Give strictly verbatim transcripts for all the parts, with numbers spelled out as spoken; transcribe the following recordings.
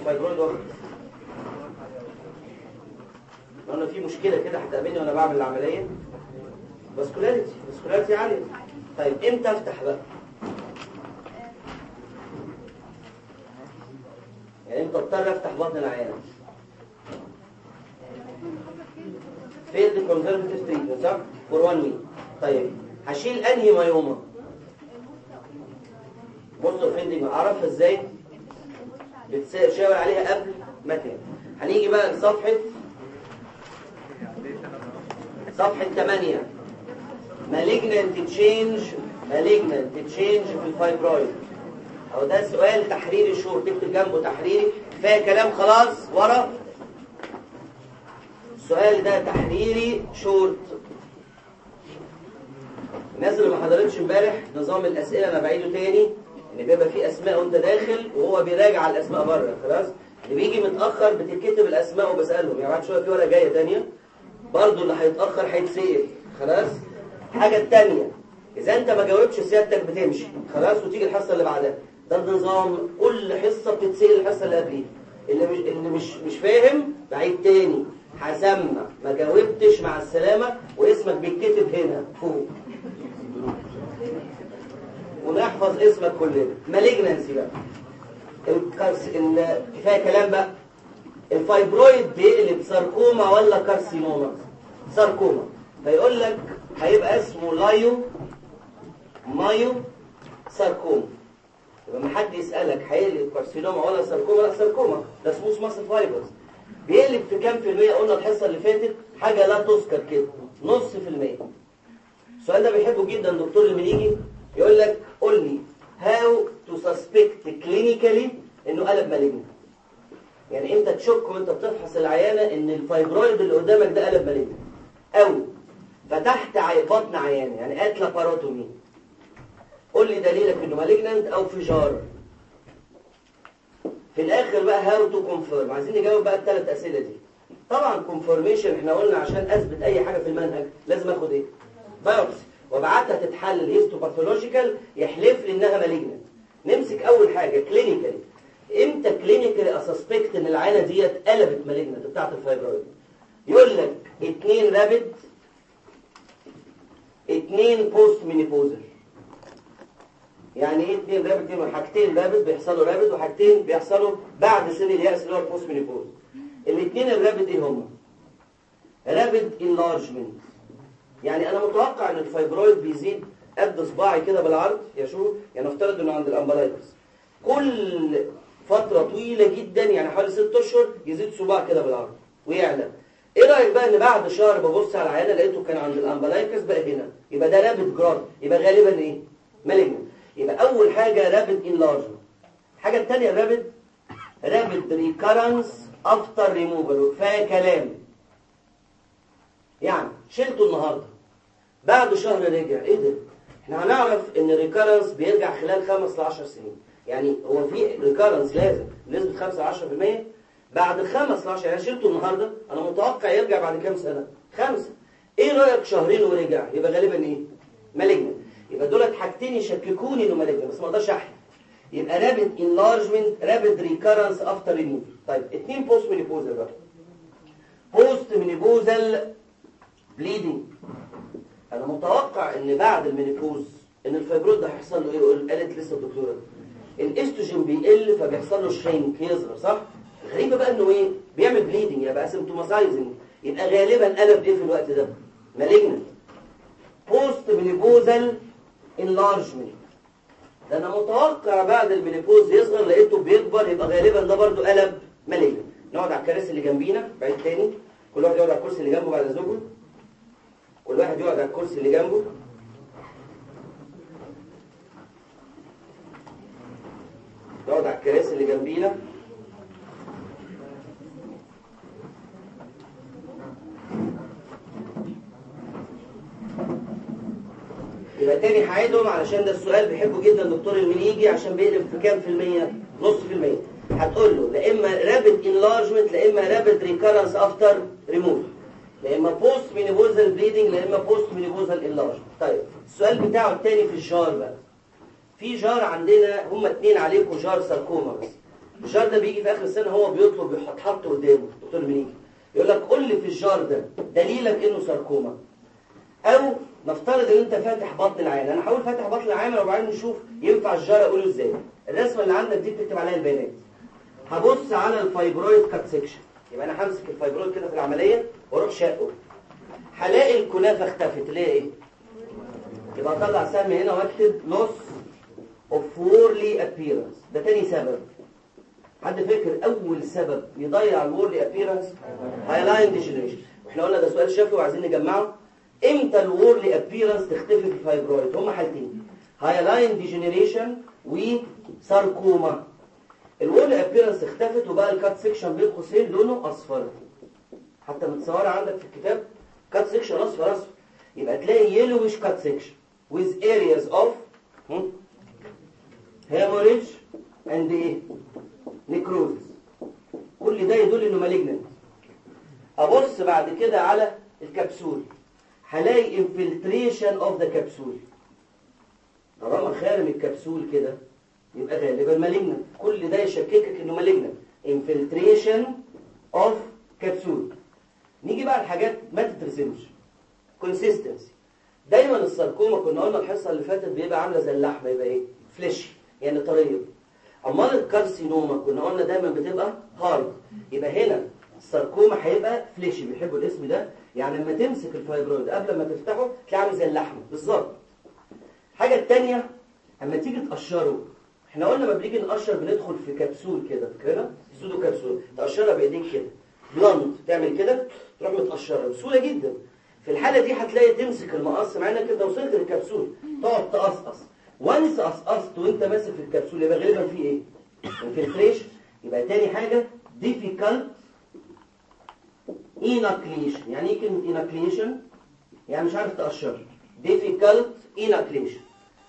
الفايبرويد واخد. قلنا في مشكله كده هتقابلني وانا بعمل العمليه، فاسكولاريتي فاسكولاريتي عاليه. طيب امتى افتح بقى؟ يعني امتى اضطر افتح بطن العيان؟ فيلد كونزرفتيف تريتمنت صح؟ فور وان ويك. طيب هشيل انهي مايوما؟ بصوا فيلدنج اعرفها ازاي؟ بتشاور عليها قبل ما تنام. هنيجي بقى لصفحه صفحه ثمانية. malignant change malignant change في الفايبرويد. او ده سؤال تحريري شورت، تكتب جنبه تحريري كفايه كلام خلاص ورا. السؤال ده تحريري شورت. الناس اللي ما حضرتش امبارح نظام الاسئله انا بعيده تاني، ان بيبقى فيه اسماء وانت داخل وهو بيراجع الاسماء بره. خلاص اللي بيجي متاخر بتتكتب الاسماء وبسالهم. يعني بعد شويه في ورقه جايه تانيه برضه اللي هيتاخر هيتسال. خلاص. الحاجه الثانيه اذا انت ما جاوبتش سيادتك بتمشي خلاص وتيجي الحصه اللي بعدها. ده النظام، كل حصه بتتسال الحصه اللي قبليها. اللي مش اللي مش مش فاهم بعيد تاني. هسمع ما جاوبتش مع السلامه واسمك بيتكتب هنا فوق ونحفظ اسمك كلنا. مالجنانسي بقى الكارس ال... كفايه كلام بقى. الفايبرويد بيقلب ساركوما ولا كارسينوما؟ ساركوما. فيقول لك هيبقى اسمه لايو مايو ساركوما. يبقى ما حد يسالك هيقلب كارسينوما ولا ساركوما، لا ساركوما ده سموث ماسل فايبرز. بيقلب في كام في المية؟ قلنا الحصه اللي فاتت حاجه لا تذكر كده، نص في المية. السؤال ده بيحبه جدا دكتور المليجي. يقول لك قول لي هاو تو سسبكت كلينيكالي انه قلب مالجنت. يعني امتى تشك وانت بتفحص العيانه ان الفايبرويد اللي قدامك ده قلب مالجنت؟ او فتحت عي... بطن عيانه يعني قالت لاباروتومي. قول لي دليلك انه مالجنت او في جار. في الاخر بقى هاو تو كونفيرم. عايزين نجاوب بقى الثلاث اسئله دي. طبعا كونفيرميشن احنا قلنا عشان اثبت اي حاجه في المنهج لازم اخد ايه؟ بايوبسي وابعتها تتحلل هيستوباثولوجيكال يحلف لي انها مالجنت. نمسك اول حاجه كلينيكالي. امتى كلينيكالي اسسبكت ان العينه ديت قلبت مالجنت بتاعت الفايبرويد؟ يقول لك اتنين رابد، اتنين بوست مينيبوزل. يعني ايه اتنين رابد؟ دي حاجتين رابد بيحصلوا رابد وحاجتين بيحصلوا بعد سن اليأس اللي هو البوست مينيبوز. الاثنين الرابد ايه هم؟ رابد انلارجمنت. يعني انا متوقع ان الفايبرويد بيزيد قد صباعي كده بالعرض يا شو. يعني افترض انه عند الامبلايكس كل فتره طويله جدا يعني حوالي ست اشهر يزيد صباع كده بالعرض ويعلى. ايه رايك بقى ان بعد شهر ببص على العيانه لقيته كان عند الامبلايكس بقى هنا؟ يبقى ده رابد جراد، يبقى غالبا ايه؟ مالجنت. يبقى اول حاجه رابد انلارجمنت. الحاجه الثانيه الرابد رابد ريكارنس افتر ريموفال. كفايه كلام. يعني شلته النهارده بعد شهر رجع، ايه ده؟ احنا هنعرف ان الريكارنس بيرجع خلال خمس ل عشر سنين. يعني هو في ريكارنس لازم نسبه خمسة ل عشرة في المية بعد خمس ل عشرة. يعني شلته النهارده انا متوقع يرجع بعد كام سنه؟ خمسه. ايه رايك شهرين ورجع؟ يبقى غالبا ايه؟ مالجنت. يبقى دولت حاجتين يشككوني انه مالجنت بس ما اقدرش احلف. يبقى رابد انلارجمنت، رابد ريكارنس افتر ريموفال. طيب اتنين بوست مينيبوزال بقى. بوست مينيبوزال بليدنج. انا متوقع ان بعد المينيبوز ان الفايبرويد ده هيحصل له ايه؟ قالت لسه الدكتوره الاستروجين بيقل فبيحصل له شرينك يصغر صح؟ غريبه بقى انه ايه؟ بيعمل بليدنج يبقى سيمتوماتايزنج. يبقى غالبا قلب ايه في الوقت ده؟ مالجنت. بوست مينيبوزال انلارجمنت. ده انا متوقع بعد المينيبوز يصغر لقيته بيكبر يبقى غالبا ده برضو قلب مالجنت. نقعد على الكراسي اللي جنبينا بعيد تاني. كل واحد يقعد على الكرسي اللي جنبه بعد اذنكم. كل واحد يقعد على الكرسي اللي جنبه. نقعد على الكراسي اللي جنبينا. يبقى تاني هعيدهم علشان ده السؤال بيحبه جدا الدكتور المليجي عشان بيقلب في كام في المية؟ نص في المية. هتقول له لا اما رابد انلارجمنت لا اما رابد ريكارنس افتر ريموف، لا اما بوست مينيبوزال بليدنج لا اما بوست مينيبوزال انلارجمنت. طيب السؤال بتاعه التاني في الجار بقى. في جار عندنا هما اتنين عليكم جار ساركوما بس. الجار ده بيجي في اخر السنه هو بيطلب يحط حط قدامه دكتور منيجي يقول لك قول لي في الجار ده دليلك انه ساركوما. او نفترض ان انت فاتح بطن العيان، انا هقول فاتح بطن العيان وبعدين نشوف ينفع الجار اقوله ازاي. الرسمه اللي عندك دي بتكتب عليها البيانات. هبص على الفايبرويد كات سيكشن، يبقى انا همسك الفايبرويد كده في العمليه واروح شاقه، هلاقي الكنافه اختفت. ليه ايه؟ يبقى اطلع سهم هنا واكتب لوس اوف وورلي ابييرنس. ده تاني سبب. حد فاكر اول سبب يضيع الوورلي ابييرنس؟ هايلاين ديجنريشن. واحنا قلنا ده سؤال شفوي وعايزين نجمعه. امتى الوورلي ابييرنس تختفي في الفايبرويد؟ هما حالتين، هايلاين ديجنريشن وساركوما. الوورلي ابييرنس اختفت وبقى الكات سيكشن بين قوسين لونه اصفر، حتى متصوره عندك في الكتاب كات سيكشن اصفر اصفر. يبقى تلاقي يلوش كات سيكشن with areas of hemorrhage and ايه؟ necrosis. كل ده يدل انه malignant. ابص بعد كده على الكبسول، هلاقي infiltration of the capsule. طالما خارم الكبسول كده يبقى غالبا malignant. كل ده يشككك انه malignant. infiltration of capsule. نيجي بقى الحاجات ما تترسمش. consistency. دايما الساركوما كنا قلنا الحصه اللي فاتت بيبقى عامله زي اللحمه، يبقى ايه؟ فليش، يعني طريه. امال الكارسينوما كنا قلنا دايما بتبقى هارد. يبقى هنا الساركوما هيبقى فليشي، بيحبوا الاسم ده. يعني لما تمسك الفايبرويد قبل ما تفتحه تلاقيه عامل زي اللحمه بالظبط. الحاجه الثانيه اما تيجي تقشره، احنا قلنا لما بنيجي نقشر بندخل في كبسول كده، فاكرينها؟ سودو كبسول، تقشرها بايديك كده بلانت، تعمل كده تروح متقشرها بسهوله جدا. في الحالة دي هتلاقي تمسك المقص مع انك انت وصلت للكبسول تقعد تقصقص. وانس قصقصت وانت ماسك في الكبسول يبقى غالبا في ايه؟ انفلتريشن. يبقى تاني حاجة difficult inoculation. يعني ايه كلمة inoculation؟ يعني مش عارف تقشر. difficult inoculation.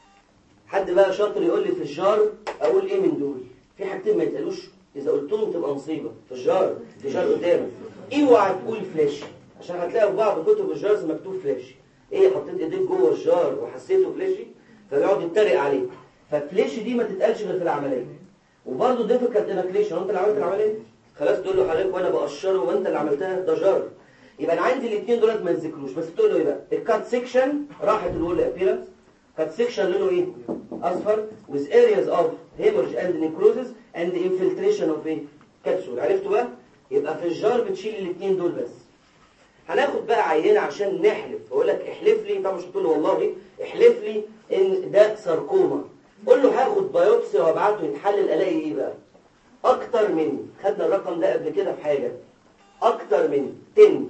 حد بقى شاطر يقول لي في الجار اقول ايه من دول؟ في حاجتين ما يتقالوش، اذا قلتهم تبقى مصيبة. في الجار في جار قدامك اوعى تقول فلاش، عشان هتلاقي في بعض كتب الجارز مكتوب فلاشي. ايه؟ حطيت ايديك جوه الجار وحسيته فلاشي فبيقعد يتريق عليه. ففلاشي دي ما تتقالش غير في العمليه. وبرده ديفيكالت انكليشن، انت اللي عملت العمليه خلاص تقول له حضرتك وانا بقشره وانت اللي عملتها، ده جار. يبقى انا عندي الاثنين دولت ما يتذكروش، بس تقول له ايه بقى؟ الكات سيكشن راحت الوول ابييرنس. كات سيكشن لونه ايه؟ اصفر with areas of hemorrhage and necrosis and infiltration of ايه؟ كبسول. عرفتوا بقى؟ يبقى في الجار بتشيل الاثنين دول بس. هناخد بقى عينه عشان نحلف. بقول لك احلف لي، طبعا مش هتقول له والله، احلف لي ان ده ساركوما. قول له هاخد بايوبسي وابعته يتحلل الاقي ايه بقى؟ اكتر من، خدنا الرقم ده قبل كده في حاجه، اكتر من عشرة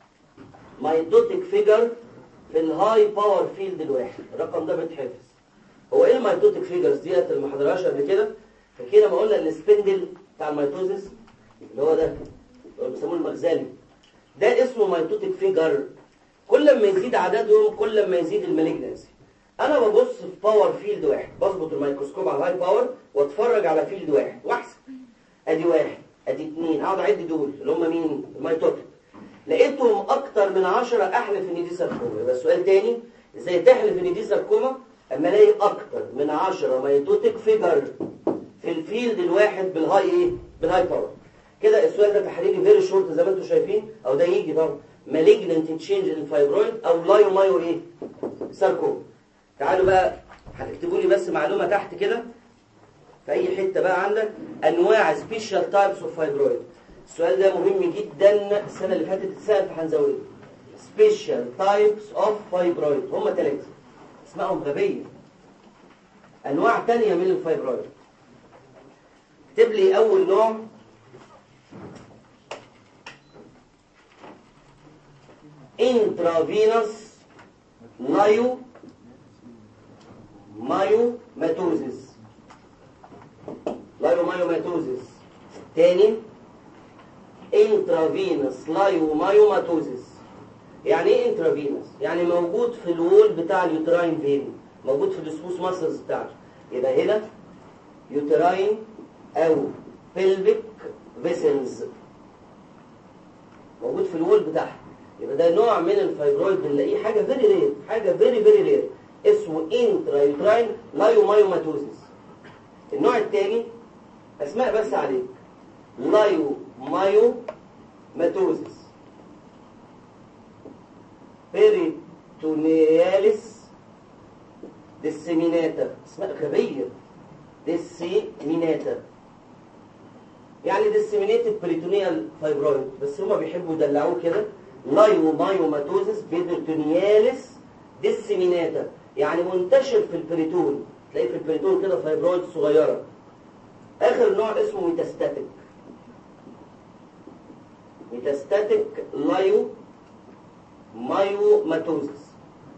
مايتوتيك فيجر في الهاي باور فيلد الواحد. الرقم ده بيتحفظ. هو ايه المايتوتيك فيجرز ديت اللي ما حضرهاش قبل كده؟ فكده ما قلنا السبندل بتاع الميتوزيس اللي هو ده اللي بيسموه المغزالي، ده اسمه مايتوتيك فيجر. كل ما يزيد عددهم كل ما يزيد المالجنسي. انا ببص في باور فيلد واحد، بظبط الميكروسكوب على الهاي باور واتفرج على فيلد واحد واحسب. ادي واحد، ادي اثنين، اقعد اعد دول اللي هم مين؟ الميتوتيك. لقيتهم اكتر من عشرة احلف ان دي ساركوما. يبقى السؤال تاني، ازاي تحلف ان دي ساركوما؟ اما الاقي اكتر من عشرة ميتوتيك فيجر في الفيلد الواحد بالهاي ايه؟ بالهاي باور. كده السؤال ده تحريري فيري شورت زي ما انتم شايفين، او ده يجي طبعا مالجننت تشينج ان فايبرويد او لايو مايو ايه؟ ساركوما. تعالوا بقى هتكتبوا لي بس معلومه تحت كده في اي حته بقى عندك، انواع سبيشال تايبس اوف فايبرويد. السؤال ده مهم جدا، السنه اللي فاتت اتسال في هنزويه. سبيشال تايبس اوف فايبرويد هم ثلاثه، اسمائهم غبيه. انواع ثانيه من الفايبرويد. اكتب لي اول نوع intravenous لايو مايوماتوزيس. لايو مايوماتوزيس. تاني intravenous لايو مايوماتوزيس. يعني ايه intravenous؟ يعني موجود في الوول بتاع اليوتراين فين، موجود في السموث ماسلز بتاعته. يبقى هنا يوتراين او pelvic vessels موجود في الوول بتاعها. يبقى ده نوع من الفايبرويد بنلاقيه حاجه فيري رير، حاجه فيري فيري رير، اسمه انترا يوتراين لايومايوماتوزيس. النوع الثاني اسماء بس عليك. لايو مايو ماتوزس، بيريتونياليس ديسيميناتا، اسماء غبية. ديسيميناتا يعني ديسيمينيتد بريتونيال فايبرويد، بس هما بيحبوا يدلعوه كده. لايو مايو ماتوزس بيريتونياليس ديسيميناتا يعني منتشر في البريتون، تلاقيه في البريتون كده فايبرويد صغيرة. آخر نوع اسمه ميتاستاتيك. ميتاستاتيك لايو مايو ماتوزس.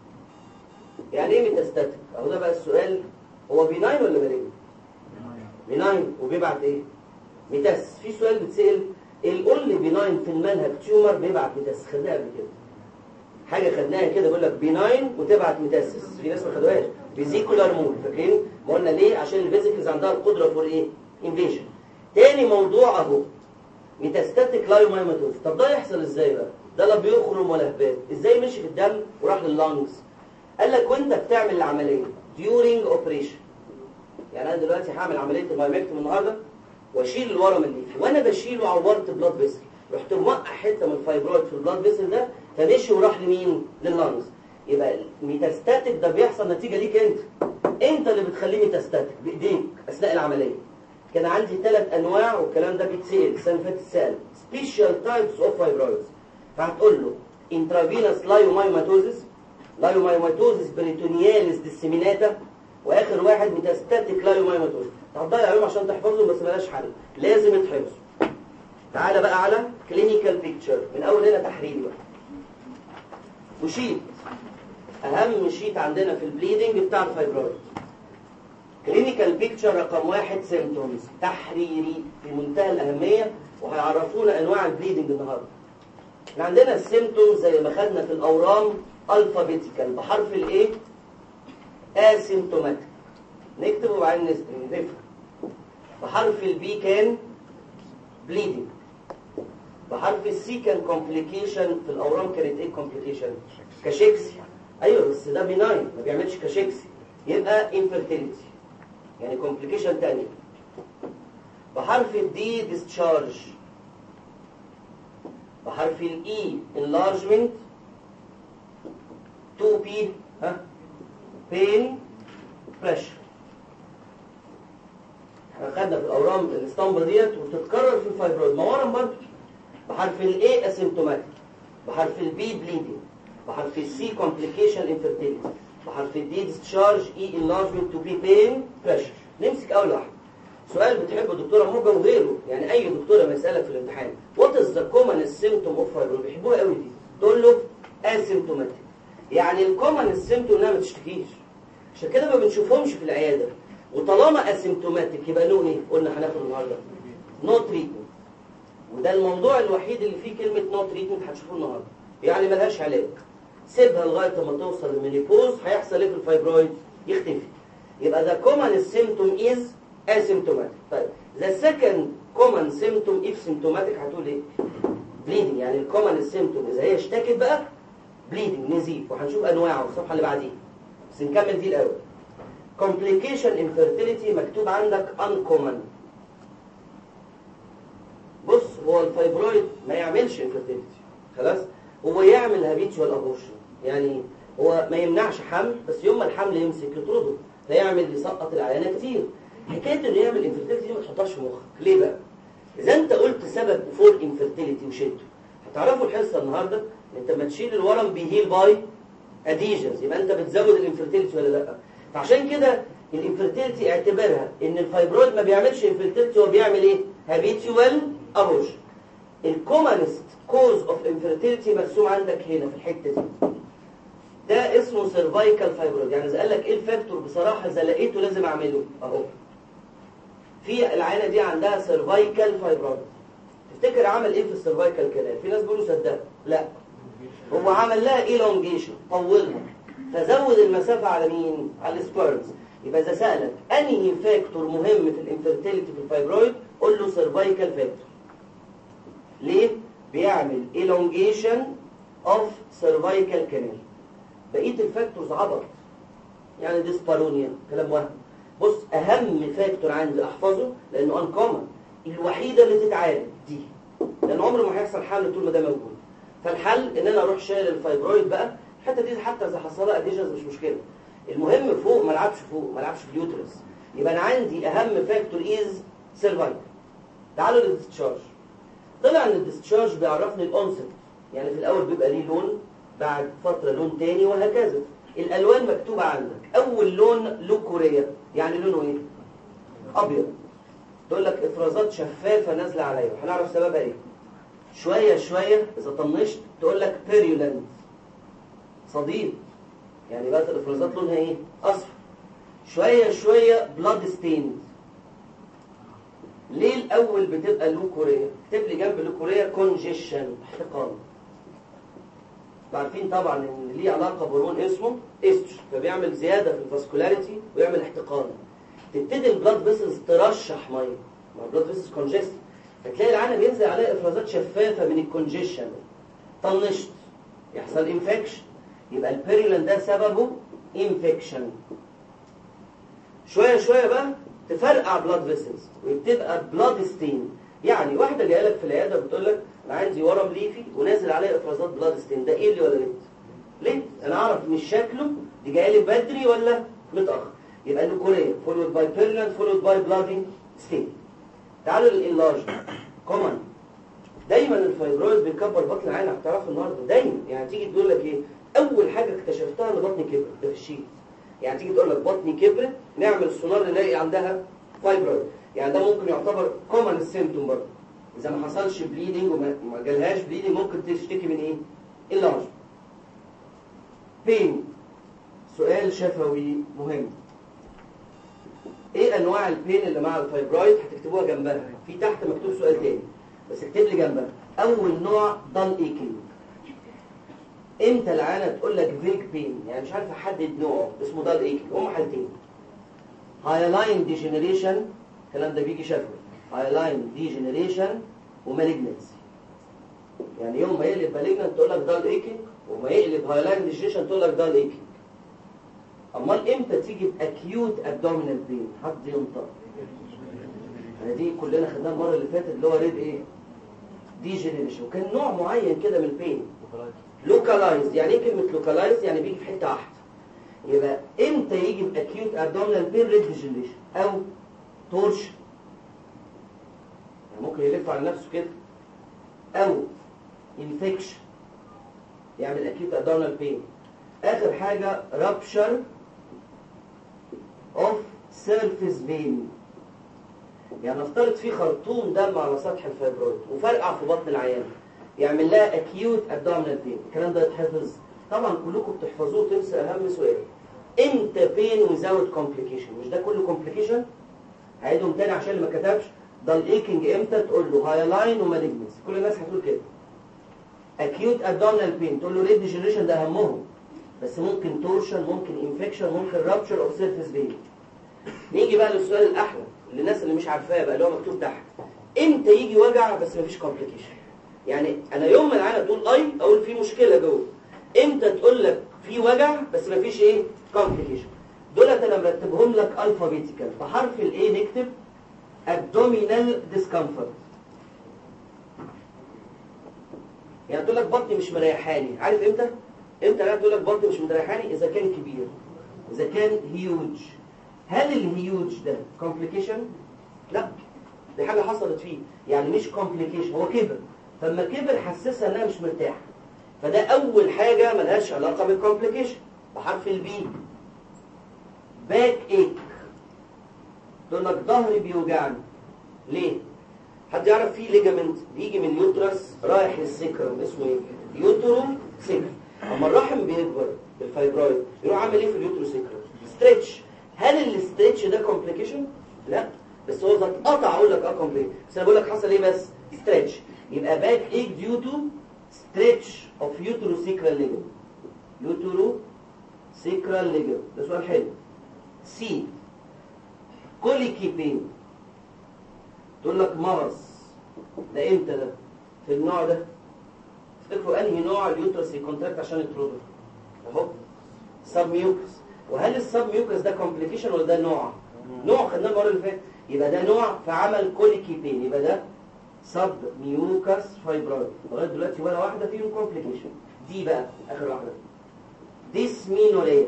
يعني ايه ميتاستاتيك؟ اهو ده بقى السؤال، هو بيناين ولا مالين؟ بيناين. وبيبعت ايه؟ ميتاس. في سؤال بتسأل القول لي بيناين في المنهج تيومر بيبعت ميتاس، خدناها قبل كده حاجه خدناها كده، بيقول لك بيناين وتبعت ميتاسس. في ناس ما خدوهاش. فيزيكولار مود، فاكرين؟ ما قلنا ليه؟ عشان الفيزيكلز عندها القدره فور ايه؟ انفيجن. تاني موضوع اهو ميتاستاتيك لايومايماتوز. طب ده يحصل ازاي بقى؟ ده لا بيخرم ولا هباب، ازاي مشي في الدم وراح لللانجز؟ قال لك وانت بتعمل العمليه during operation، يعني انا دلوقتي هعمل عمليه المايمكتوم النهارده واشيل الورم الليفي، وانا بشيله عورت بلاد فيسل، رحت موقع حته من الفايبرويد في البلاد فيسل ده فمشي وراح لمين؟ لللانجز. يبقى الميتاستاتيك ده بيحصل نتيجه ليك انت انت اللي بتخليه ميتاستاتيك بايديك اثناء العمليه. كان عندي ثلاث انواع والكلام ده بيتسال السنه اللي فاتت، اتسال سبيشال تايبس اوف فايبرويدز. فهتقول له انترافينوس لايومايوماتوزس، لايومايوماتوزس بريتونياليس ديسيميناتا، واخر واحد ميتاستاتيك لايومايوماتوزس. هتضيع عليهم عشان تحفظهم بس ملاش حل، لازم يتحفظوا. تعالى بقى على كلينيكال بيكتشر من اول هنا تحريري بقى. وشيت اهم شيت عندنا في البليدنج بتاع الفايبرويد. كلينيكال بيكتشر رقم واحد سيمتومز، تحريري في منتهى الاهميه، وهيعرفونا انواع البليدنج النهارده. احنا عندنا السيمتومز زي ما خدنا في الاورام الفابيتيكال بحرف الايه اسيمتوماتيك، نكتبه وبعدين نفهم. بحرف البي كان بليدنج، بحرف السي كان كومبليكيشن. في الاورام كانت ايه كومبليكيشن؟ كاشيكسي. ايوه بس ده بيناين ما بيعملش كاشيكسي، يبقى انفيرتيليتي يعني كومبليكيشن تاني. بحرف الدي ديسشارج، بحرف الاي انلارجمنت، تو بي ها بين بريشر. احنا خدنا في الاورام الاسطمبه ديت وتتكرر في الفايبرويد مورم برضه. بحرف الاي اسيمتوماتيك، بحرف البي بليدنج، بحرف السي كومبليكيشن انفيرتيليتي، بحرف الدي ديسشارج، اي انلارجمنت، تو بي بين بريشر. نمسك اول واحد. سؤال بتحبه الدكتوره موجه وغيره، يعني اي دكتوره ما يسالك في الامتحان وات از ذا كومن سيمتوم اوف فايبرويد، بيحبوها قوي دي. تقول له اسيمتوماتيك، يعني الكومن سيمتوم انها ما تشتكيش، عشان كده ما بنشوفهمش في العياده. وطالما اسيمتوماتيك يبقى له ايه؟ قلنا هناخد النهارده نو تريتمنت، وده الموضوع الوحيد اللي فيه كلمه نو تريتمنت هتشوفوه النهارده، يعني ملهاش علاج. سيبها لغايه ما توصل المينيبوز، هيحصل ايه في الفايبرويد؟ يختفي. يبقى ذا كومن سيمتوم از asymptomatic. طيب the second common symptom if symptomatic هتقول ايه؟ bleeding. يعني الكومن سيمتوم اذا هي اشتكت بقى bleeding نزيف، وهنشوف انواعه الصفحه اللي بعديها، بس نكمل دي الاول. complication infertility مكتوب عندك uncommon. بص هو الفايبرويد ما يعملش infertility خلاص، هو يعمل habitual abortion، يعني هو ما يمنعش حمل بس يوم ما الحمل يمسك يطرده فيعمل يسقط العيانه كتير. حكايه انه يعمل انفيرتيليتي دي ما تحطهاش في مخك. ليه بقى؟ اذا انت قلت سبب فور انفيرتيليتي وشلته، هتعرفوا الحصه النهارده ان انت لما تشيل الورم بيهيل باي اديجنز، يبقى انت بتزود الانفيرتيليتي ولا لا؟ فعشان كده الانفيرتيليتي اعتبرها ان الفايبرويد ما بيعملش انفيرتيليتي، هو بيعمل ايه؟ هابيتوال ابورشن. الكومنست كوز اوف انفيرتيليتي مرسوم عندك هنا في الحته دي، ده اسمه سيرفايكال فايبرويد. يعني اذا قال لك ايه الفاكتور بصراحه اذا لقيته لازم اعمله اهو. في العينه دي عندها سيرفايكال فايبرويد، تفتكر عمل ايه في السيرفايكال كانال؟ في ناس بيقولوا سدها، لا هو عمل لها ايلونجيشن، طولها، فزود المسافه على مين؟ على السبيرمز. يبقى اذا سالك انهي فاكتور مهم في الانفيرتيليتي في الفايبرويد قول له سيرفايكال فاكتور. ليه؟ بيعمل ايلونجيشن اوف سيرفايكال كانال. بقيه الفاكتورز عبط، يعني ديسبارونيا كلام وهم، بص اهم فاكتور عندي احفظه لانه انكومن، الوحيده اللي تتعالج دي، لان عمره ما هيحصل حل طول ما ده موجود. فالحل ان انا اروح شايل الفايبرويد بقى، الحته دي حتى اذا حصل لها اديشنز مش مشكله، المهم فوق ما العبش فوق، ما العبش في اليوترس. يبقى انا عندي اهم فاكتور از سيرفايكال. تعالوا للديسشارج. طلع ان الديسشارج بيعرفني الاونست، يعني في الاول بيبقى ليه لون، بعد فتره لون تاني وهكذا. الالوان مكتوبه عندك، اول لون لوكوريا، يعني لونه ايه؟ ابيض. تقول لك افرازات شفافه نازله عليا، وهنعرف سببها ايه. شويه شويه اذا طنشت تقول لك بيريولنت، صديد، يعني بقت الافرازات لونها ايه؟ اصفر. شويه شويه بلاد ستيند. ليه الاول بتبقى لوكوريا؟ اكتب لي جنب لوكوريا كونجيشن، احتقان. عارفين طبعا ان ليه علاقه بهرمون اسمه استروجين، فبيعمل زياده في الفاسكولاريتي ويعمل احتقان. تبتدي البلاد فيسلز ترشح ميه، ما البلاد فيسلز كونجست، فتلاقي العانه بينزل عليها افرازات شفافه من الكونجيشن. طنشت يحصل انفكشن، يبقى البيريولان ده سببه انفكشن. شويه شويه بقى تفرقع بلاد فيسلز وبتبقى بلاد ستين. يعني واحده جايه لك في العياده بتقول لك انا عندي ورم ليفي ونازل عليه افرازات بلاد ستين، ده ايه اللي ولا ليه؟ ليه؟ انا اعرف من شكله دي جايه لي بدري ولا متاخر. يبقى اللوكوريا فولود باي بيريولان فولود باي بلادي ستين. تعالوا للانلارج كومن. دايما الفايبرويد بيكبر بطن العين، هتعرفوا النهارده دايما. يعني تيجي تقول لك ايه؟ اول حاجه اكتشفتها ان بطني كبر، ده في الشيت. يعني تيجي تقول لك بطني كبرت، نعمل السونار نلاقي عندها فايبرويد. يعني ده ممكن يعتبر كومن السيمتوم برضه. اذا ما حصلش بليدنج وما جالهاش بليدنج ممكن تشتكي من ايه؟ انلارج. بين سؤال شفوي مهم. ايه انواع البين اللي مع الفايبرويد؟ هتكتبوها جنبها، في تحت مكتوب سؤال تاني بس اكتب لي جنبها. اول نوع دان ايكينج. امتى العانه تقول لك فيج بين؟ يعني مش عارف احدد نوعه، اسمه دان ايكينج. هم حالتين، هايلاين ديجنريشن، الكلام ده بيجي شفوي، هايلاين ديجنريشن ومالجنسي. يعني يوم ما يقلب مالجنت تقول لك دان ايكينج، وما يقلب هايلاين ديجنريشن تقول لك دان ايكينج. امال امتى تيجي باكيوت ابدومينال بين؟ حد ينطق. يعني دي كلنا خدناها المره اللي فاتت، اللي هو ريد ايه؟ ديجنريشن، وكان نوع معين كده من البين لوكالايزد. يعني ايه كلمه لوكالايزد؟ يعني بيجي في حته واحده. يبقى امتى يجي باكيوت ابدومينال بين؟ ريد ديجنريشن او تورش، يعني ممكن يلف على نفسه كده، او انفكشن يعمل اكيوت ابدومينال بين. اخر حاجه رابشر اوف سيرفيس فين. يعني نفترض في خرطوم دم على سطح الفايبرويد وفرقع في بطن العيان، يعمل لها اكيوت ابدومينال بين. الكلام ده يتحفظ طبعا، كلكم بتحفظوه. تنسى اهم سؤال، امتى بين ويزاوت كومبليكيشن؟ مش ده كله كومبليكيشن؟ هعيدهم تاني عشان اللي ما كتبش. ده الايكنج امتى؟ تقول له هايلاين ومالجنسي، كل الناس هتقول كده. اكيوت ابدومينال بين تقول له ريد ديجنريشن، ده اهمهم، بس ممكن تورشن، ممكن انفكشن، ممكن رابشر اوف سيرفيس فين. نيجي بقى للسؤال الاحلى للناس اللي مش عارفاه بقى، اللي هو مكتوب تحت، امتى يجي وجع بس مفيش كومبليكيشن؟ يعني انا يوم ما العيانه تقول اي اقول في مشكله جوه. امتى تقول لك في وجع بس مفيش ايه؟ كومبليكيشن. دولت انا مرتبهم لك الفابيتيكال. فحرف الايه نكتب ابدومينال ديسكمفورت. يعني تقول لك بطني مش مريحاني، عارف امتى؟ امتى انا تقول لك بطني مش مريحاني؟ اذا كان كبير، اذا كان هيوج. هل الهيوج ده كومبليكيشن؟ لا، دي حاجه حصلت فيه، يعني مش كومبليكيشن، هو كبر، فلما كبر حسسها انها مش مرتاحه. فده اول حاجه ملهاش علاقه بالكومبليكيشن. بحرف البي باك ايك. تقول لك ظهري بيوجعني، ليه؟ حد يعرف فيه ليجامنت بيجي من اليوترس رايح للسكرم، اسمه ايه؟ يوترو سكرم. اما الرحم بيكبر بالفايبرويد يروح عامل ايه في اليوترو سكرم؟ ستريتش. هل الستريتش ده كومبليكيشن؟ لا، بس هو اذا اتقطع اقول لك اه كومبليكيشن، بس انا بقول لك حصل ايه بس؟ ستريتش. يبقى باك ايك ديو تو ستريتش اوف يوترو سيكرال ليجامنت. يوترو سيكرال ليجامنت، ده سؤال حلو. سي كوليكي بين. تقول لك مرض، ده امتى ده؟ في النوع ده. تفتكروا انهي نوع اليوترس يكونتراكت عشان يطرده؟ اهو سب ميوكس. وهل السب ميوكس ده كومبليكيشن ولا ده نوع؟ نوع خدناه المره اللي فاتت، يبقى ده نوع فعمل كوليكي بين، يبقى ده سب ميوكاس فايبرويد. لغايه دلوقتي ولا واحده فيهم كومبليكيشن. دي بقى اخر واحده، ديسمينوريا.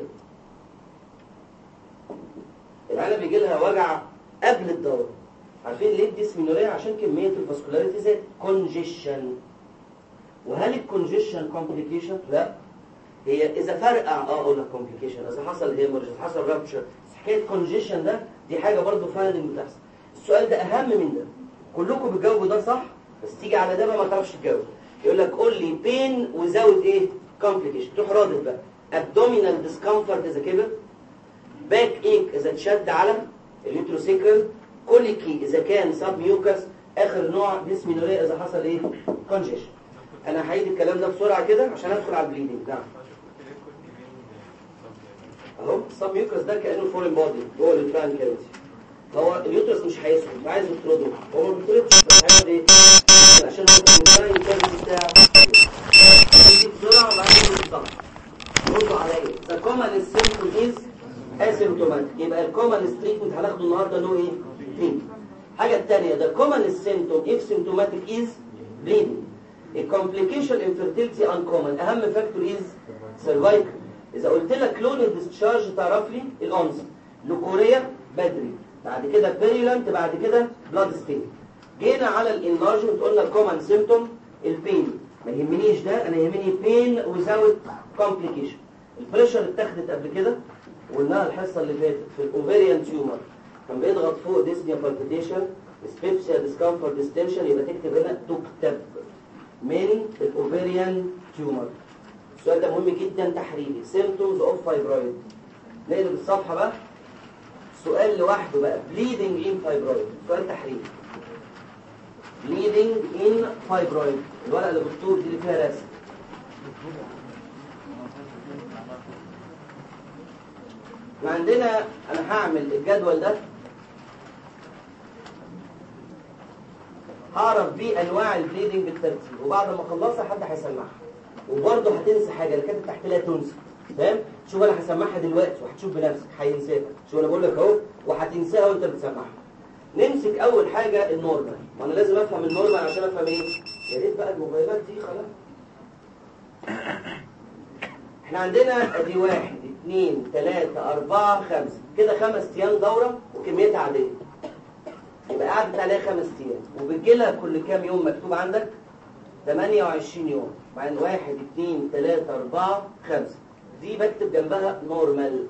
العيله بيجي لها وجع قبل الدوره. عارفين ليه الديسمينوريا؟ عشان كميه الفاسكولاريتي زادت. كونجيشن. وهل الكونجيشن كومبليكيشن؟ لا. هي اذا فرقع اه اقول لك كومبليكيشن، اذا حصل هيموريج، اذا حصل رابتشر. حكايه كونجيشن ده دي حاجه برضه فعلا بتحصل. السؤال ده اهم من ده. كلكم بتجاوبوا ده صح، بس تيجي على ده بقى ما تعرفش تجاوب. يقول لك قول لي بين وزود ايه كومبليكيشن. تروح رادد بقى ابدومينال ديسكمفورت اذا كبر، باك ايك اذا اتشد على اليوتروسيكل، كوليكي اذا كان سب ميوكاس، اخر نوع ديسمينوريا اذا حصل ايه كونجيشن. انا هعيد الكلام ده بسرعه كده عشان ادخل على البليدنج. نعم اهو السب ميوكاس ده كانه فورين بودي جوه التران كافيتي. هو اليوترس مش هيسكت، مش عايز يطرده، هو ما بيطردش بس هيقعد ايه عشان هو التران كافيتي بتاعه. يجي بسرعه وبعدين يطلع. ردوا عليا. ذا كومن سيمبتوم از اسيمتوماتيك. يبقى الكومن تريتمنت هناخده النهارده له ايه؟ تريتمنت. الحاجه الثانيه ذا كومن سيمبتوم اف سيمتوماتيك از بليدنج. الكومبليكيشن انفيرتيلتي انكومن. اهم فاكتور از سيرفايكل. اذا قلت لك لون الديسشارج تعرف لي الانس. لوكوريا بدري، بعد كده بيريلانت، بعد كده بلاد ستين. جينا على الانلارجمنت قلنا الكومن سيمبتوم البين. ما يهمنيش ده، انا يهمني بين وزاوت كومبليكيشن. البريشر اتاخدت قبل كده وقلناها الحصه اللي فاتت في الاوفيريان تيومر كان بيضغط فوق ديسنيا بالبيتيشن، سبيبسيا ديسكمفورت ديستنشن، يبقى تكتب هنا تكتب من الاوفيريان تيومر. السؤال ده مهم جدا تحريري. سيمبتومز اوف فايبرويد. نقلب الصفحه بقى، سؤال لوحده بقى. بليدنج ان فايبرويد، سؤال تحريري. بليدنج ان فايبرويد، الورقه اللي بالطول دي اللي فيها رسم. وعندنا انا هعمل الجدول ده هعرف بيه انواع البليدنج بالترتيب، وبعد ما اخلصها حد هيسمعها. وبرضه هتنسى حاجه اللي كانت تحت لها تنسى، فاهم؟ شوف انا هسمعها دلوقتي وهتشوف بنفسك هينساها. شوف انا بقول لك اهو وهتنساها وانت بتسمعها. نمسك اول حاجه النورمال، وانا لازم افهم النورمال عشان افهم ايه؟ يا ريت بقى الموبايلات دي خلاص. احنا عندنا ادي واحد اثنين ثلاثة أربعة خمسة، كده خمس ايام دورة وكميتها عادية. يبقى قعدت عليها خمس ايام، وبتجي لها كل كام يوم مكتوب عندك؟ ثمانية وعشرين يوم. مع واحد اثنين ثلاثة أربعة خمسة، دي بكتب جنبها نورمال.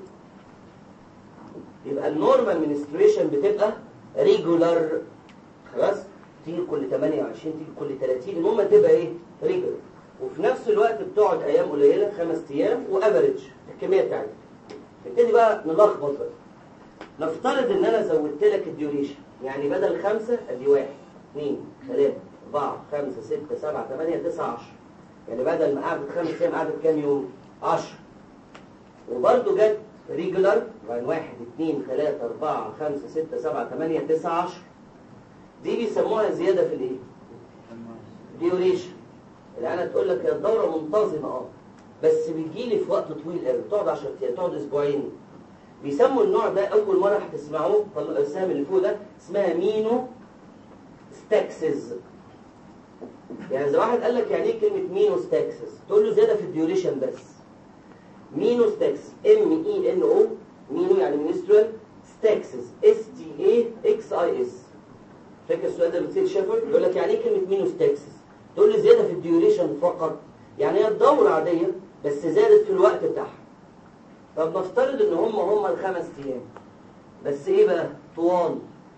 يبقى النورمال منستريشن بتبقى ريجولار، خلاص؟ تيجي كل ثمانية وعشرين، تيجي كل ثلاثين، المهم تبقى ايه؟ ريجولار. وفي نفس الوقت بتقعد ايام قليله، خمس ايام وافريج الكميه بتاعتها. نبتدي بقى نلخبط بقى. نفترض ان انا زودت لك الديوريشن، يعني بدل خمسه ادي واحد اثنين ثلاثه أربعة خمسة ستة سبعة ثمانية تسعة عشرة. يعني بدل ما قعدت خمس ايام قعدت كام يوم؟ عشرة. وبرده جت ريجولار، يعني واحد اثنين ثلاثة أربعة خمسة ستة سبعة ثمانية تسعة عشرة. دي بيسموها زياده في الايه؟ ديوريشن. الآن تقول لك يا الدورة منتظمة اه بس بتجيلي في وقت طويل قوي، تقعد عشرة ايام، تقعد اسبوعين. بيسموا النوع ده اول مرة هتسمعوه طلع السهم اللي فوق ده اسمها مينو ستاكسز. يعني اذا واحد قال لك يعني ايه كلمة مينو ستاكسز، تقول له زيادة في الديوريشن بس. مينو ستاكسز ام اي ان او، مينو يعني منسترال، ستاكسز اس تي اي اكس اي اس. فاكر السؤال ده بتصير شافر؟ يقول لك يعني ايه كلمة مينو ستاكسز؟ تقول لي زيادة في الديوريشن فقط، يعني هي الدورة عادية بس زادت في الوقت بتاعها. طب نفترض ان هم هم الخمس ايام بس ايه بقى؟ طوال.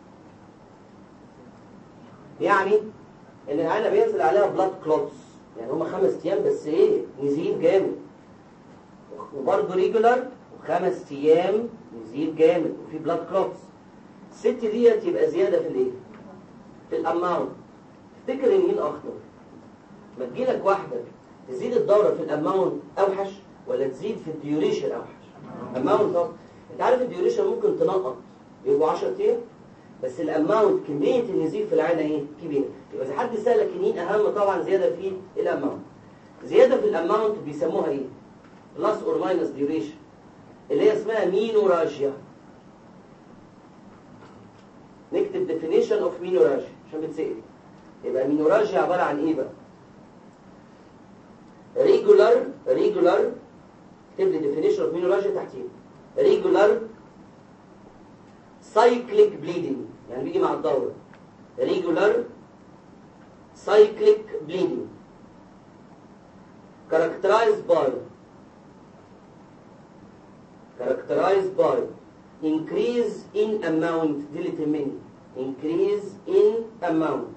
يعني ان العينة بينزل عليها بلاد كلوتس، يعني هم خمس ايام بس ايه؟ نزيد جامد. وبرضه ريجولار وخمس ايام نزيد جامد وفي بلاد كلوتس. الست ديت يبقى زيادة في الايه؟ في الاماونت. تفتكر ان مين اخطر؟ ما تجيلك واحدة تزيد الدورة في الاماونت اوحش ولا تزيد في الديوريشن اوحش؟ اماونت طبعا. انت عارف الديوريشن ممكن تنقط يبقوا عشرة ايام بس الاماونت كمية النزيف في العينة ايه؟ كبيرة. يبقى اذا حد سألك مين اهم طبعا زيادة في الاماونت. زيادة في الاماونت بيسموها ايه؟ بلس اور ماينس ديوريشن، اللي هي اسمها مينوراجيا. نكتب definition of menorrhagia عشان بتسأل. يبقى menorrhagia عبارة عن ايه بقى؟ regular regular اكتب لي definition of menorrhagia تحتيه. regular cyclic bleeding يعني بيجي مع الدورة. regular cyclic bleeding characterized by characterized by increase in amount دي اللي تهمني increase in amount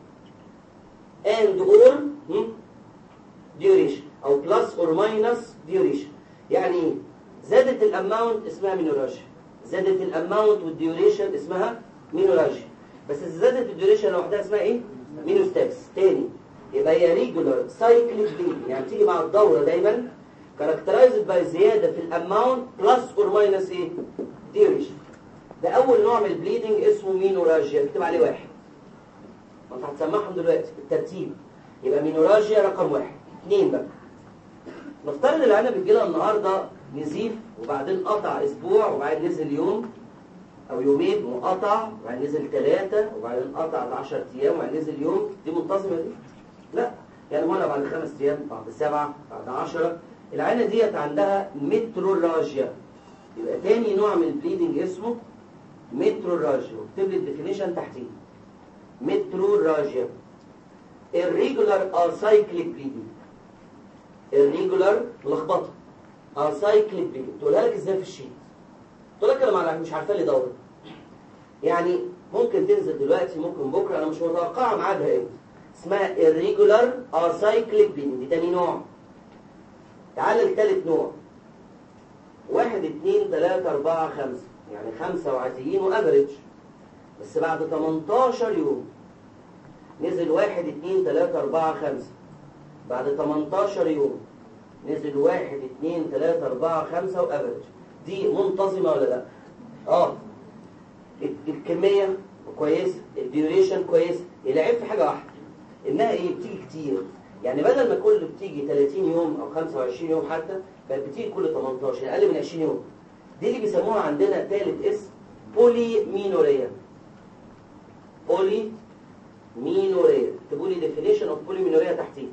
and or hmm, duration او plus or minus duration. يعني زادت الاماونت اسمها مينوراجيا، زادت الاماونت والديوريشن اسمها مينوراجيا، بس زادت الديوريشن لوحدها اسمها ايه؟ مينوستاكس. تاني يبقى هي ريجولار سايكليك بليدنج يعني بتيجي مع الدوره دايما كاركترايزد باي زياده في الاماونت بلس اور ماينس ايه؟ ديوريشن. ده اول نوع من البليدنج اسمه مينوراجيا، اكتب عليه واحد. ما انت هتسمعهم دلوقتي بالترتيب. يبقى مينوراجيا رقم واحد. اثنين بقى، نفترض العيانه بتجيلها النهارده نزيف وبعدين قطع اسبوع وبعدين نزل يوم او يومين وقطع وبعدين نزل ثلاثه وبعدين قطع عشرة ايام وبعدين نزل يوم، دي منتظمه دي؟ لا، يعني مره بعد خمس ايام بعد سبعه بعد عشرة. العينه ديت عندها متروراجيا. يبقى تاني نوع من البليدنج اسمه متروراجيا، واكتب لي الديفينيشن تحتيه. متروراجيا irregular or cyclic bleeding. irregular ملخبطه or cyclic bleeding تقولها لك ازاي في الشيت؟ تقول لك انا مع- مش عارفه لي دوره. يعني ممكن تنزل دلوقتي ممكن بكره، انا مش متوقعه ميعادها امتى. اسمها irregular or cyclic bleeding، دي تاني نوع. تعال لثالث نوع. واحد اتنين تلاتة أربعة خمسة، يعني خمسة وعاديين وأفريج. بس بعد تمنتاشر يوم نزل واحد اتنين تلاتة أربعة خمسة. بعد تمنتاشر يوم نزل واحد اتنين تلاتة أربعة خمسة وأفريج. دي منتظمة ولا لا؟ اه. الكمية كويسة، الديوريشن كويس. العيب في حاجة واحدة، إنها إيه؟ بتيجي كتير. يعني بدل ما كل بتيجي تلاتين يوم أو خمسة وعشرين يوم حتى، بقت بتيجي كل تمنتاشر، يعني أقل من عشرين يوم. دي اللي بيسموها عندنا ثالث اسم بولي مينوريا. بولي مينوريا. تقولي definition of بولي مينوريا تحتيه.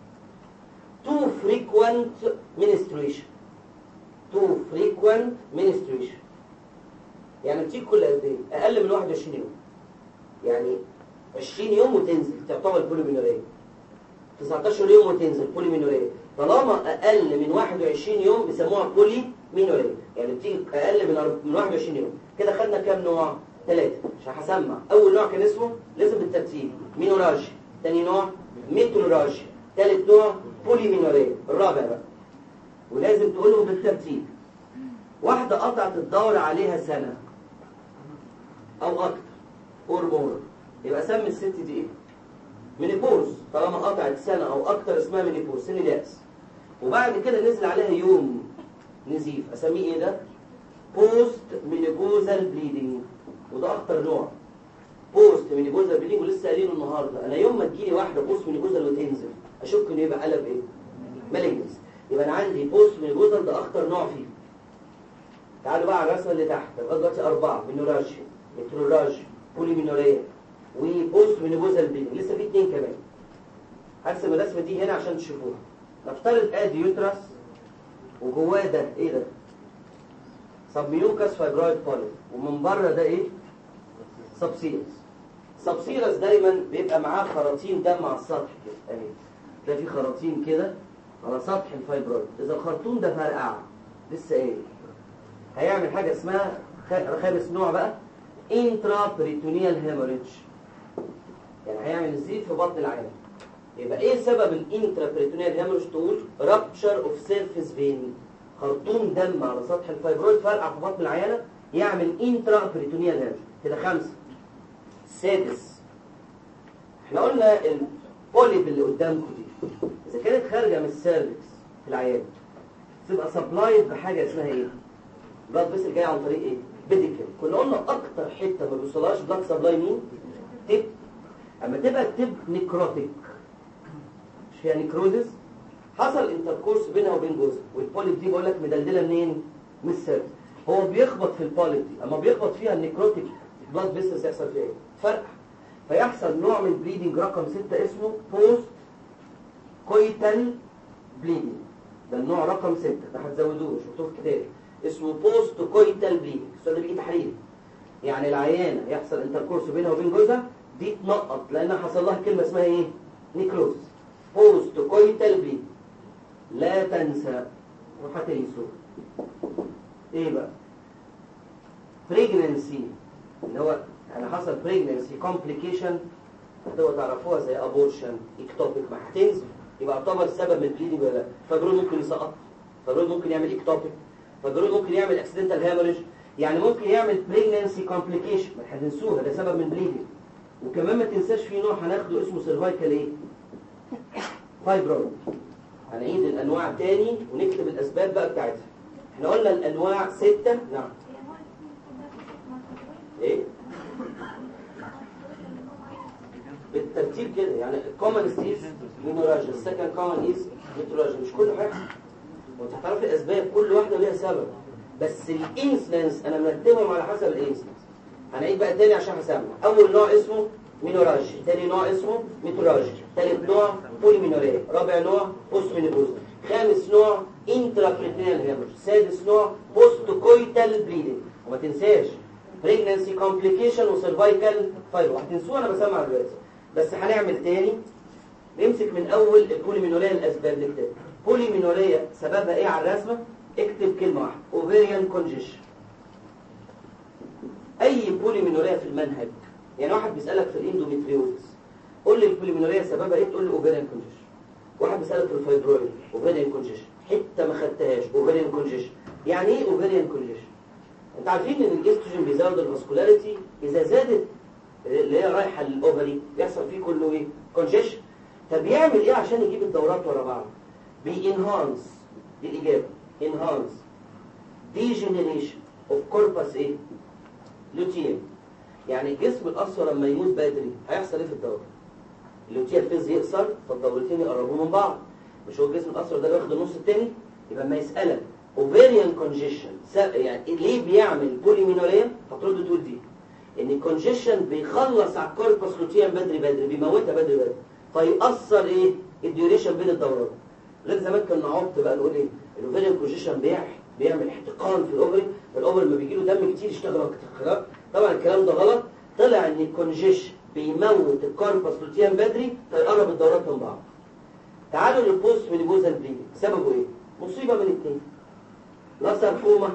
too frequent menstruation. too frequent menstruation يعني بتيجي كل قد ايه؟ أقل من واحد وعشرين يوم. يعني عشرين يوم وتنزل تعتبر بولي مينوريا. تسعتاشر يوم وتنزل بولي مينوريا. طالما أقل من واحد وعشرين يوم بيسموها بولي مينوريا، يعني بتيجي أقل من من واحد وعشرين يوم. كده خدنا كام نوع؟ ثلاثة. عشان هسمع. أول نوع كان اسمه لازم بالترتيب مينوراجيا، ثاني نوع ميتروراجيا، ثالث نوع بولي مينوريا. الرابع بقى ولازم تقولهم بالترتيب. واحدة قطعت الدورة عليها سنة أو أكتر اور مور، يبقى سمي الست دي إيه؟ مينيبوز. طالما قطعت سنة أو أكتر اسمها مينيبوز، سن اليأس. وبعد كده نزل عليها يوم نزيف، أسميه إيه ده؟ بوست مينيبوزال بليدنج، وده أخطر نوع. بوست مينيبوزال بليدنج، ولسه قايلينه النهارده. أنا يوم ما تجيلي واحدة بوست مينيبوزال وتنزل أشك إنه يبقى قلب إيه؟ مالجنس. يبقى أنا عندي بوست مينيبوزال ده أخطر نوع فيه. تعالوا بقى على الرسمة اللي تحت، لغاية دلوقتي أربعة: مينوراجيا، متروراجيا، بولي مينوريا، وبوست مينيبوزال بليدنج. لسه في اتنين كمان. هرسم الرسمة دي هنا عشان تشوفوها. نفترض ادي يوترس وجواه ده ايه ده؟ سبميوكس فايبرويد بوليب، ومن بره ده ايه؟ سبسيرس. سبسيرس دايما بيبقى معاه خراطيم دم على السطح كده اهي. تلاقي في خراطيم كده على سطح الفايبرويد. اذا الخرطوم ده فرقع لسه ايه؟ هيعمل حاجه اسمها خامس نوع بقى انترا بريتونيال هيموريدج. يعني هيعمل نزيف في بطن العيان. يبقى ايه سبب الانترا بريتونيال هيموريدج؟ تقول رابتشر اوف سيرفيس فين، خرطوم دم على سطح الفايبرويد فرقع في بطن العيانه يعمل انترا بريتونيال هيموريدج. كده خمسه. سادس، احنا قلنا البوليب اللي قدامكم دي اذا كانت خارجه من السيرفكس في العيان تبقى سبلايد بحاجه اسمها ايه؟ بلاد فيسل جاي عن طريق ايه؟ بيديكل. كنا قلنا اكتر حته ما بيوصلهاش بلاد سبلاي مين؟ تب. اما تبقى التب نيكروتيك، مش فيها نيكروزس، حصل انتركورس بينها وبين جوزها، والبوليب دي بقول لك مدلدله منين؟ من السيرفكس. هو بيخبط في البوليب دي، اما بيخبط فيها النيكروتيك بلاد فيسلز يحصل فيها ايه؟ فرق. فيحصل نوع من البليدنج رقم ستة اسمه بوست كويتال بليدنج. ده النوع رقم ستة، ده هتزودوه شفتوه في الكتاب، اسمه بوست كويتال بليدنج. السؤال ده بيجي تحريري. يعني العيانه يحصل انتركورس بينها وبين جوزها، دي تنقط لانها حصل لها كلمه اسمها ايه؟ نيكروز. بوست كويتال بليدنج. لا تنسى وهتنسوا ايه بقى؟ بريجننسي اللي هو يعني حصل بريجننسي كومبليكيشن، هتبقى تعرفوها زي ابورشن، اكتوبيك، ما هتنسوا يبقى يعتبر سبب من البليدنج ولا لا. فبرود ممكن يسقط، فبرود ممكن يعمل اكتوبيك، فبرود ممكن يعمل اكسيدنتال هيموريج، يعني ممكن يعمل بريجننسي كومبليكيشن، ما هتنسوها ده سبب من بليدنج. وكمان ما تنساش في نوع هناخده اسمه سيرفايكال ايه؟ فايبرويد. هنعيد الانواع تاني ونكتب الاسباب بقى بتاعتها. احنا قلنا الانواع ستة. نعم ايه بالترتيب كده، يعني الكومن ستيز مينوراجيا، السكند كومن از ميتروراجيا، مش كله حاجه وانت هتعرف الاسباب كل واحده ليها سبب، بس الانسلنس انا مرتبهم على حسب الانسلنس. هنعيد بقى تاني عشان هسمع. اول نوع اسمه مينوراجيا، تاني نوع اسمه ميتروراجيا، تالت نوع بوليمينوريا، رابع نوع بوست مينوبوز، خامس نوع انترابريتينيال هيموريج، سادس نوع بوست كويتال بليدنج. وما تنساش بريجننسي كومبليكيشن وسيرفايكال فايبر، هتنسوه انا بسمع دلوقتي. بس هنعمل تاني، نمسك من اول البوليمينوريا. الاسباب نكتب بوليمينوريا سببها ايه على الرسمه؟ اكتب كلمه واحده، اوفيريان كونجيشن. اي بوليمينوريا في المنهج، يعني واحد بيسالك في الاندوميتريوزس قول لي البوليمينوريا سببها ايه، تقول لي اوفيريان كونجيشن. واحد بيسالك في الفايبرويد اوفيريان كونجيشن، حته ما خدتهاش اوفيريان كونجيشن. يعني ايه اوفيريان كونجيشن؟ انت عارفين ان الاستروجين بيزود الفاسكولاريتي، اذا زادت اللي هي رايحه للاوفري بيحصل فيه كله ايه؟ كونجيشن. طب بيعمل ايه عشان يجيب الدورات ورا بعض؟ بينهانس، دي الاجابه، انهانس ديجنريشن اوف كوربس ايه؟ لوتيم. يعني الجسم الاصفر لما يموت بدري هيحصل ايه في الدوره؟ اللوتيم فيز يقصر فالدورتين يقربوا من بعض. مش هو الجسم الاصفر ده بياخد النص الثاني؟ يبقى ما يسالك اوفيريان كونجيشن يعني ليه بيعمل بوليمينوريا، هترد تقول دي ان الكونجيشن بيخلص على الكوربس لوتيم بدري بدري، بيموتها بدري بدري، فيأثر ايه؟ الديوريشن بين الدورات. غير زمان كنا نعط بقى نقول ايه؟ الاوفيريان كونجيشن بيعمل احتقان في الاوفري، فالاوفري لما بيجي له دم كتير يشتغل اكتر. طبعا الكلام ده غلط، طلع ان الكونجيشن بيموت الكوربس لوتيم بدري فيقرب الدورات من بعض. تعالوا للبوست مينيبوزال بليدنج، سببه ايه؟ مصيبه من الاثنين، لا ساركوما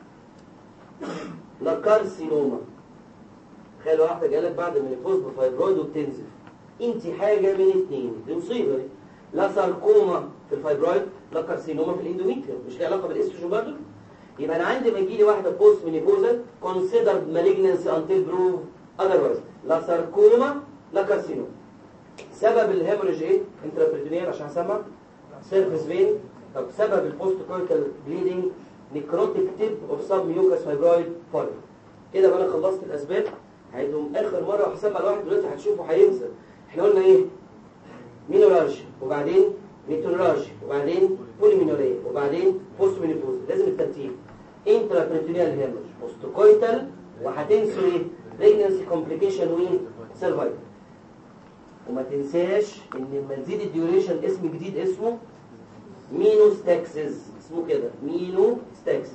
لا كارسينوما. تخيل واحده جالك بعد المينيبوز بفايبرويد وبتنزف، انت حاجه من اثنين، دي مصيبه دي. لا ساركوما في الفايبرويد لا كارسينوما في الاندوميتريوم، مش ليه علاقه بالاستروجين برضه. يبقى انا عندي ما يجي لي واحده بوست مينيبوزال كونسيدرد مالجنسي انتل بروف اذروايز، لا ساركوما لا كارسينوما. سبب الهيموريج ايه؟ انترابريتونيال عشان اسمع سيرفيس فين. طب سبب البوست كورتيكال بليدنج نيكروتيك تيب اوف سب ميوكاس فايبرويد فايبر. كده بقى انا خلصت الاسباب، هعيدهم اخر مره وهسمع الواحد دلوقتي هتشوفه هينسى. احنا قلنا ايه؟ مينورالجيا وبعدين ميتورالجيا وبعدين بوليمينوريا وبعدين بوست مينيبوز، لازم الترتيب. انترابريتونيال هيموريج، بوست كويتال، وهتنسوا ايه؟ بريجننسي كومبليكيشن وسيرفايكال. وما تنساش ان لما تزيد الديوريشن اسم جديد اسمه مينوستاكسس، اسمه كده مينوستاكسس.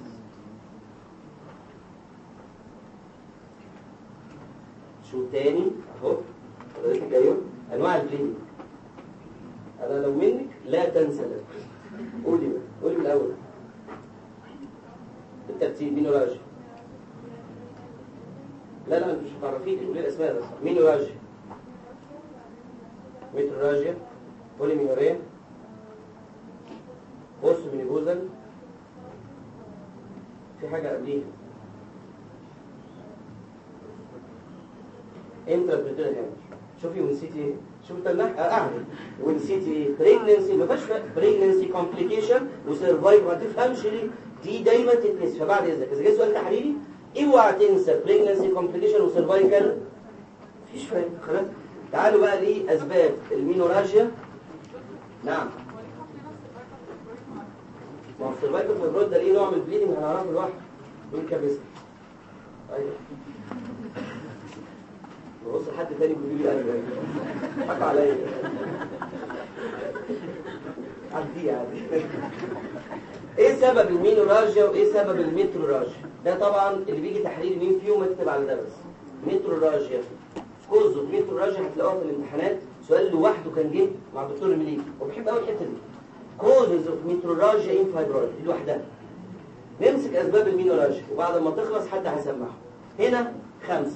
شو تاني اهو حضرتك ايوه انواع البليدنج. انا لو منك لا تنسى ده. قولي بقى، قولي من الاول بالترتيب. مينوراجيا، لا لا مش هتعرفيني، قولي الاسماء بس. مينوراجيا، ميتروراجيا، بوليمينوريا، بوست مينيبوزال، في حاجة قبليها انترابريتونيال هيموريج. شوفي ونسيتي ايه؟ شوفي تنح اعمل ونسيتي ايه؟ بريجننسي، ما فيهاش بريجننسي كومبليكيشن وسيرفايف، ما تفهمش ليه دي دايما تتنسي. فبعد اذنك اذا جه سؤال تحريري اوعى تنسى بريجننسي كومبليكيشن وسيرفايكال، مفيش فايده خلاص. تعالوا بقى لاسباب المينوراجيا. نعم، ما هو السيرفايكال فايبرويد ده ليه نوع من البليدنج هنعرفه لوحده، دول كابيسة. ايوه ببص لحد تاني بيقول لي ايوه حكوا عليا عدي عدي. ايه سبب المينوراجيا وايه سبب الميتروراجيا؟ ده طبعا اللي بيجي تحليل مين فيهم اكتب على ده بس. ميتروراجيا كوز اوف ميتروراجيا هتلاقوها في الامتحانات سؤال لوحده كان جه مع الدكتور المليكي وبحب قوي الحته دي. كوزز اوف ميتروراجيا ان فايبرويد دي لوحدها. نمسك اسباب المينوراجيا وبعد ما تخلص حد هيسمعها. هنا خمسه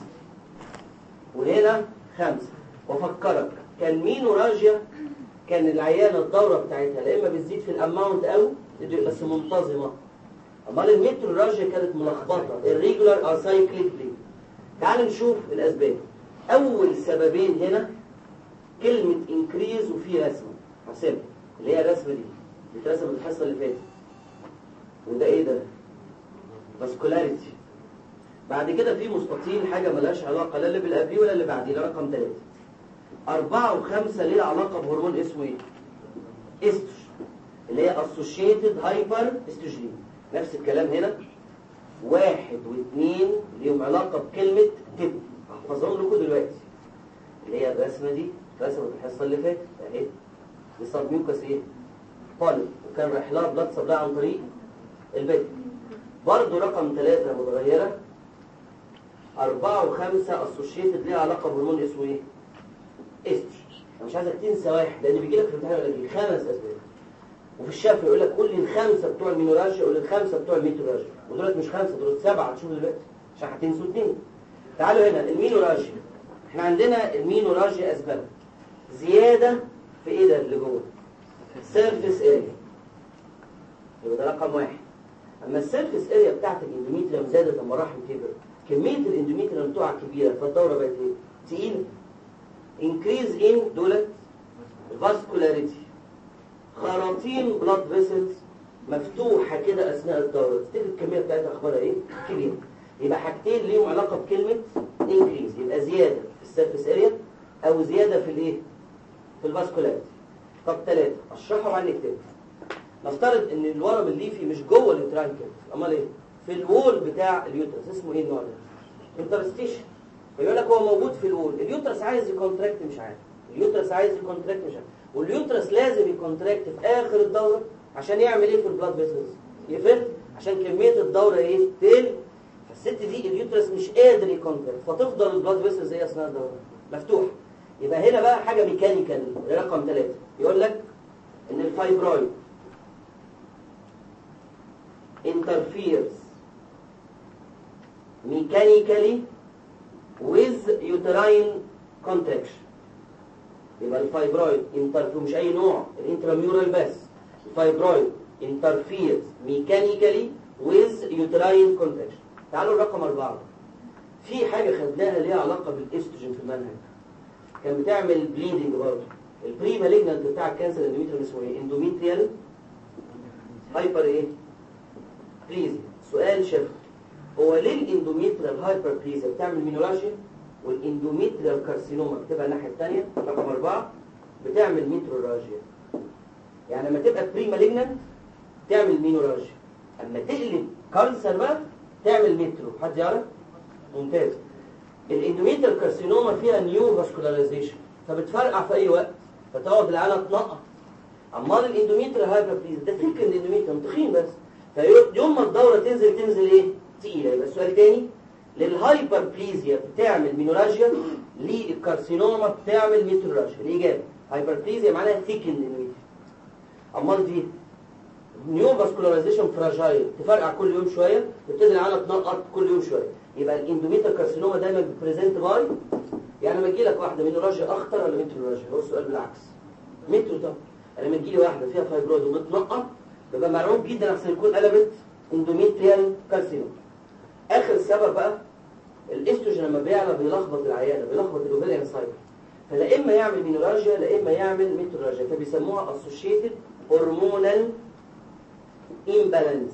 وهنا خمسه وافكرك كان مينوراجيا كان العيانه الدوره بتاعتها لا اما بتزيد في الاماونت او بس منتظمه. امال الميتروراجيا كانت ملخبطه الريجولار او سايكليك ليه. تعال نشوف الاسباب. اول سببين هنا كلمه انكريز وفي رسمه هسيبها اللي هي الرسمه دي اترسمت الحصه اللي فاتت. وده ايه ده؟ فاسكولاريتي. بعد كده في مستطيل حاجه ملهاش علاقه لا اللي بالقبليه ولا اللي بعديه ده رقم ثلاثة. أربعة وخمسة ليه علاقه بهرمون اسمه ايه؟ استروجين اللي هي اسوشيتد هايبر استروجين. نفس الكلام هنا. واحد واثنين ليهم علاقه بكلمه تب هحفظهم لكم دلوقتي اللي هي الرسمه دي رسمت الحصه اللي فاتت اهي. دي صار ميوكس ايه؟ بوليب وكان رايح لها بلاد سبلاي عن طريق البيت. برضه رقم ثلاثة متغيرة. أربعة وخمسة أسوشيتد ليها علاقة بهرمون اسمه إيه؟ استروجين. أنا مش عايزك تنسى واحد لأن بيجي لك في الامتحان يقول لك خمس أسباب. وفي الشفا يقول لك قول لي الخمسة بتوع المينوراجيا قول لي الخمسة بتوع الميتروراجيا. ودولت مش خمسة دولت سبعة هتشوفوا دلوقتي عشان هتنسوا اثنين. تعالوا هنا المينوراجيا. إحنا عندنا المينوراجيا أسباب زيادة في إيه ده اللي جوه؟ سيرفيس اريا. يبقى ده رقم واحد. اما السيرفيس اريا بتاعت الاندوميتريوم زادت لما الرحم كبر كميه الاندوميتريوم بتوعها كبيره فالدوره بقت ايه؟ تقيله. انكريز ان دولت فاسكولاريتي. خراطيم بلاد فيسلز مفتوحه كده اثناء الدوره تفتكر الكميه بتاعتها اخبارها ايه؟ كبيره. يبقى حاجتين ليهم علاقه بكلمه انكريز يبقى زياده في السيرفيس اريا او زياده في الايه؟ في الفاسكولاريتي. طب ثلاثه اشرحها وبعدين نكتبها. نفترض ان الورم الليفي مش جوه اليوتراين كده امال ايه؟ في الوول بتاع اليوترس اسمه ايه النوع ده؟ انترستيشن. فيقول لك هو موجود في الوول اليوترس عايز يكونتراكت مش عارف اليوترس عايز يكونتراكت مش عارف واليوترس لازم يكونتراكت في اخر الدوره عشان يعمل ايه في البلاد فيسلز؟ يفرد عشان كميه الدوره ايه؟ تقل. فالست دي اليوترس مش قادر يكونتراكت فتفضل البلاد فيسلز ايه اثناء الدوره؟ مفتوحه. يبقى هنا بقى حاجه ميكانيكال رقم ثلاثة يقول لك ان الفايبرويد interferes mechanically with uterine contraction. يبقى الفايبرويد interfere مش أي نوع الانتراميورال بس. الفايبرويد interferes mechanically with uterine contraction. تعالوا الرقم أربعة. في حاجة خدناها ليها علاقة بالاستروجين في المنهج. كان بتعمل بليدنج برضه. البري مالجنانت بتاع الكانسر الاندوميتريال اسمه ايه؟ اندوميتريال هايبر ايه؟ بليزيا. سؤال شفوي هو ليه الاندوميتريال هايبر بليزيا بتعمل مينوراجيا والاندوميتريال كارسينوما بتبقى الناحيه الثانيه رقم أربعة بتعمل ميتروراجيا؟ يعني لما تبقى بري مالجنانت تعمل مينوراجيا اما تقلب كانسر بقى تعمل ميترو. حد يعرف؟ ممتاز. الاندوميتريال كارسينوما فيها نيو فاسكولاريزيشن فبتفرقع في اي وقت فتقعد العيله تنقط. امال الاندوميتريال هايبر بليزيا ده تلك الاندوميتريال تخين بس فيوم ما الدورة تنزل تنزل ايه؟ تقيلة. يبقى السؤال تاني للهايبر بليزيا بتعمل مينوراجيا للكارسينوما بتعمل ميتروراجيا. الإجابة هايبر بليزيا معناها ثيكن اندوميتريال. أمال دي نيو فاسكولاريزيشن فراجايل تفرقع كل يوم شوية تبتدي العينة تنقط كل يوم شوية. يبقى الاندوميتريال كارسينوما دايما بتبريزنت باي يعني لما تجي لك واحدة مينوراجيا أخطر ولا ميتروراجيا؟ هو السؤال بالعكس. ميترو طبعا. لما تجي لي واحدة فيها فايبرويد وبتنقط ببقى مرعوب جدا عشان يكون قلبت اندوميتريال كارسينوما. اخر سبب بقى الاستروجين لما بيعلى بيلخبط العيانه بيلخبط الاوفيريان سايكل فلا اما يعمل مينوراجيا لا اما يعمل ميتروراجيا فبيسموها اسوشيتد هرمونال امبالانس.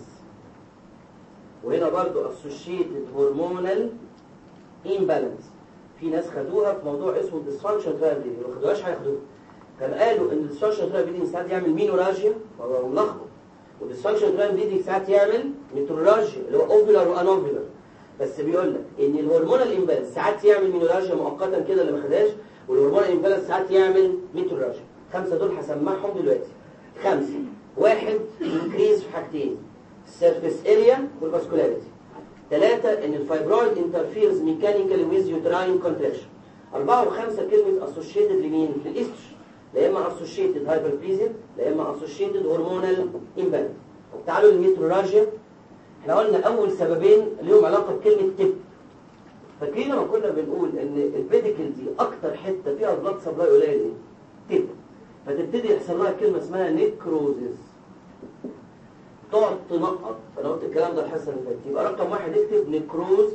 وهنا برضو اسوشيتد هرمونال امبالانس. في ناس خدوها في موضوع اسمه ديسفانكشن ترايل بليدنج ما خدوهاش هياخدوها. كان قالوا ان الديسفانكشن ترايل بليدنج ساعات يعمل مينوراجيا وهو ملخبط والديسفانكشن ترايل بليدنج ساعات يعمل ميتروراجيا اللي هو اوفيلر وانوفيلر. بس بيقول لك ان الهرمونال امبالانس ساعات يعمل مينورالجيا مؤقتا كده اللي ما خدهاش، والهرمونال امبالانس ساعات يعمل ميتورالجيا. خمسه دول هسمعهم دلوقتي. خمسه. واحد انكريز في حاجتين، السيرفيس اريا والفاسكولاريتي. ثلاثه ان الفايبرويد انترفيرز ميكانيكالي ويز يوتراين كونتراكشن. اربعه وخمسه كلمه اسوشيتد لمين؟ للاستروجين، لا اما اسوشيتد هايبربليزيا لا اما اسوشيتد هرمونال امبالانس. تعالوا للميتورالجيا. احنا قلنا اول سببين ليهم علاقه بكلمه تب. فاكرين لما كنا بنقول ان البيديكل دي اكتر حته فيها بلاد سبلاي قليل ايه؟ تب. فتبتدي يحصل لها كلمه اسمها نيكروزيس، تقعد تنقط. انا قلت الكلام ده الحصه اللي فاتت. يبقى رقم واحد اكتب نيكروز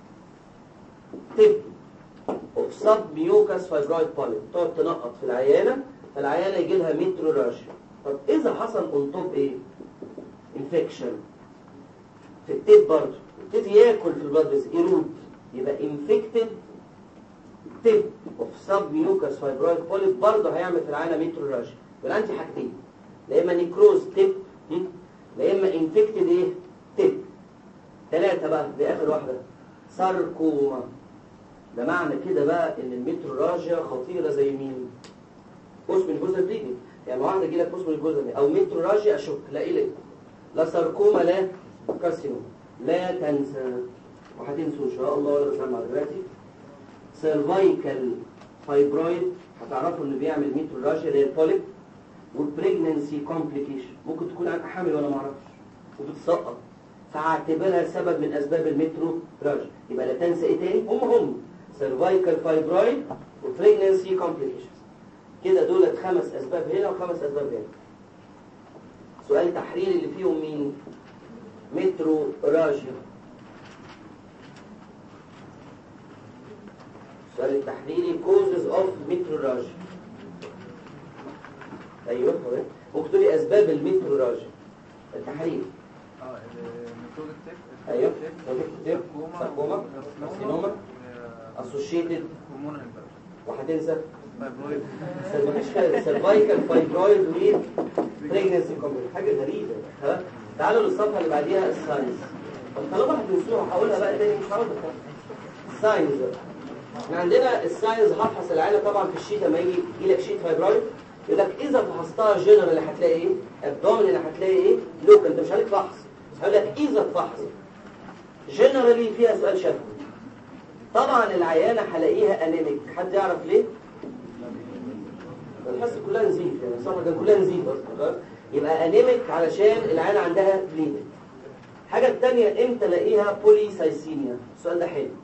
تب اوف سب ميوكاس فايبرويد بوليب، تقعد تنقط في العيانه، فالعيانه يجي لها ميتروراشيا. طب اذا حصل اون توب ايه؟ انفكشن في التيب برضه، يبتدي ياكل في البلاد فيسل يرود، يبقى انفكتد تيب اوف سب ميوكاس فايبرويد بوليب برضه هيعمل في العيانه ميتروراشيا. يبقى انت حاجتين، لا اما نيكروز تيب لا اما انفكتد ايه؟ تيب. ثلاثه بقى دي اخر واحده، ساركوما. ده معنى كده بقى ان الميتروراشيا خطيره زي مين؟ بوست من جزء بليدنج. يعني واحده تجي لك بوست من الجزء او ميتروراشيا اشك لا ايه لا ساركوما لا كارسينوما. لا تنسى وهتنسوا ان شاء الله ولا بسمع دلوقتي سيرفايكال فايبرويد، هتعرفوا انه بيعمل ميتروراشيا اللي هي البوليب، والبريجننسي كومبليكيشن. ممكن تكون انا حامل وانا ما اعرفش وبتسقط، فاعتبرها سبب من اسباب الميتروراشيا. يبقى لا تنسى ايه تاني؟ هم هم سيرفايكال فايبرويد وبريجننسي كومبليكيشن. كده دولت خمس اسباب هنا وخمس اسباب هنا. سؤال تحريري اللي فيهم مين؟ ميتروراشيا. السؤال التحريري causes of ميتروراشيا. ايوه هو ممكن تقولي اسباب الميتروراشيا التحريري. اه الميترو التيب. ايوه التيب ساركوما كارسينوما اسوشيتد هرمونال امبالانس. وهتنسى فايبرويد. مفيش حاجه سيرفايكال فايبرويد ويز بريجنسي كومبليكيشن، حاجه غريبه. ها تعالوا للصفحه اللي بعديها الساينز. طب طالما هتنسوها هقولها بقى تاني مش هقولها. الساينز احنا عندنا الساينز هفحص العينه طبعا في الشيت لما يجي يجي لك شيت فايبرويد يقول لك اذا فحصتها جنرال هتلاقي ايه؟ ابدومين هتلاقي ايه؟ لوكال. انت مش عليك فحص، هقول لك اذا فحص جنرالي فيها سؤال شفوي. طبعا العيانه هلاقيها انيميك. حد يعرف ليه؟ الحصه كلها نزيف يعني الصفحه كان كلها نزيف اصلا. يبقى انيميك علشان العيانه عندها بليدنج. الحاجه الثانيه امتى الاقيها بوليسايسيميا؟ السؤال ده حلو.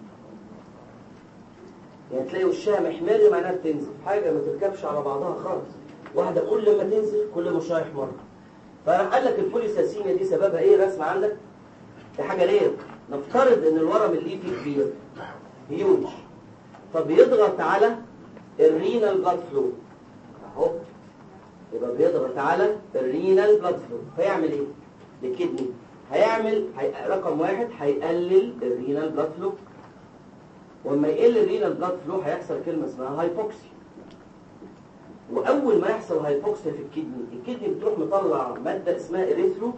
يعني تلاقي وشها محمر معناها بتنزف، حاجه ما تركبش على بعضها خالص. واحده كل ما تنزف كل ما وشها يحمر. فقال لك البوليسايسيميا دي سببها ايه؟ رسمه عندك دي حاجه ليه؟ نفترض ان الورم اللي فيه كبير هيوج، فبيضغط على الرينال بلاد فلو اهو، يبقى بيضغط على الرينال بلاد فلو فيعمل ايه؟ الكدني هيعمل هي... رقم واحد هيقلل الرينال بلاد فلو، ولما يقل الرينال بلاد فلو هيحصل كلمه اسمها هايبوكسي. واول ما يحصل هايبوكسيا في الكدني، الكدني بتروح مطلع ماده اسمها اريثرو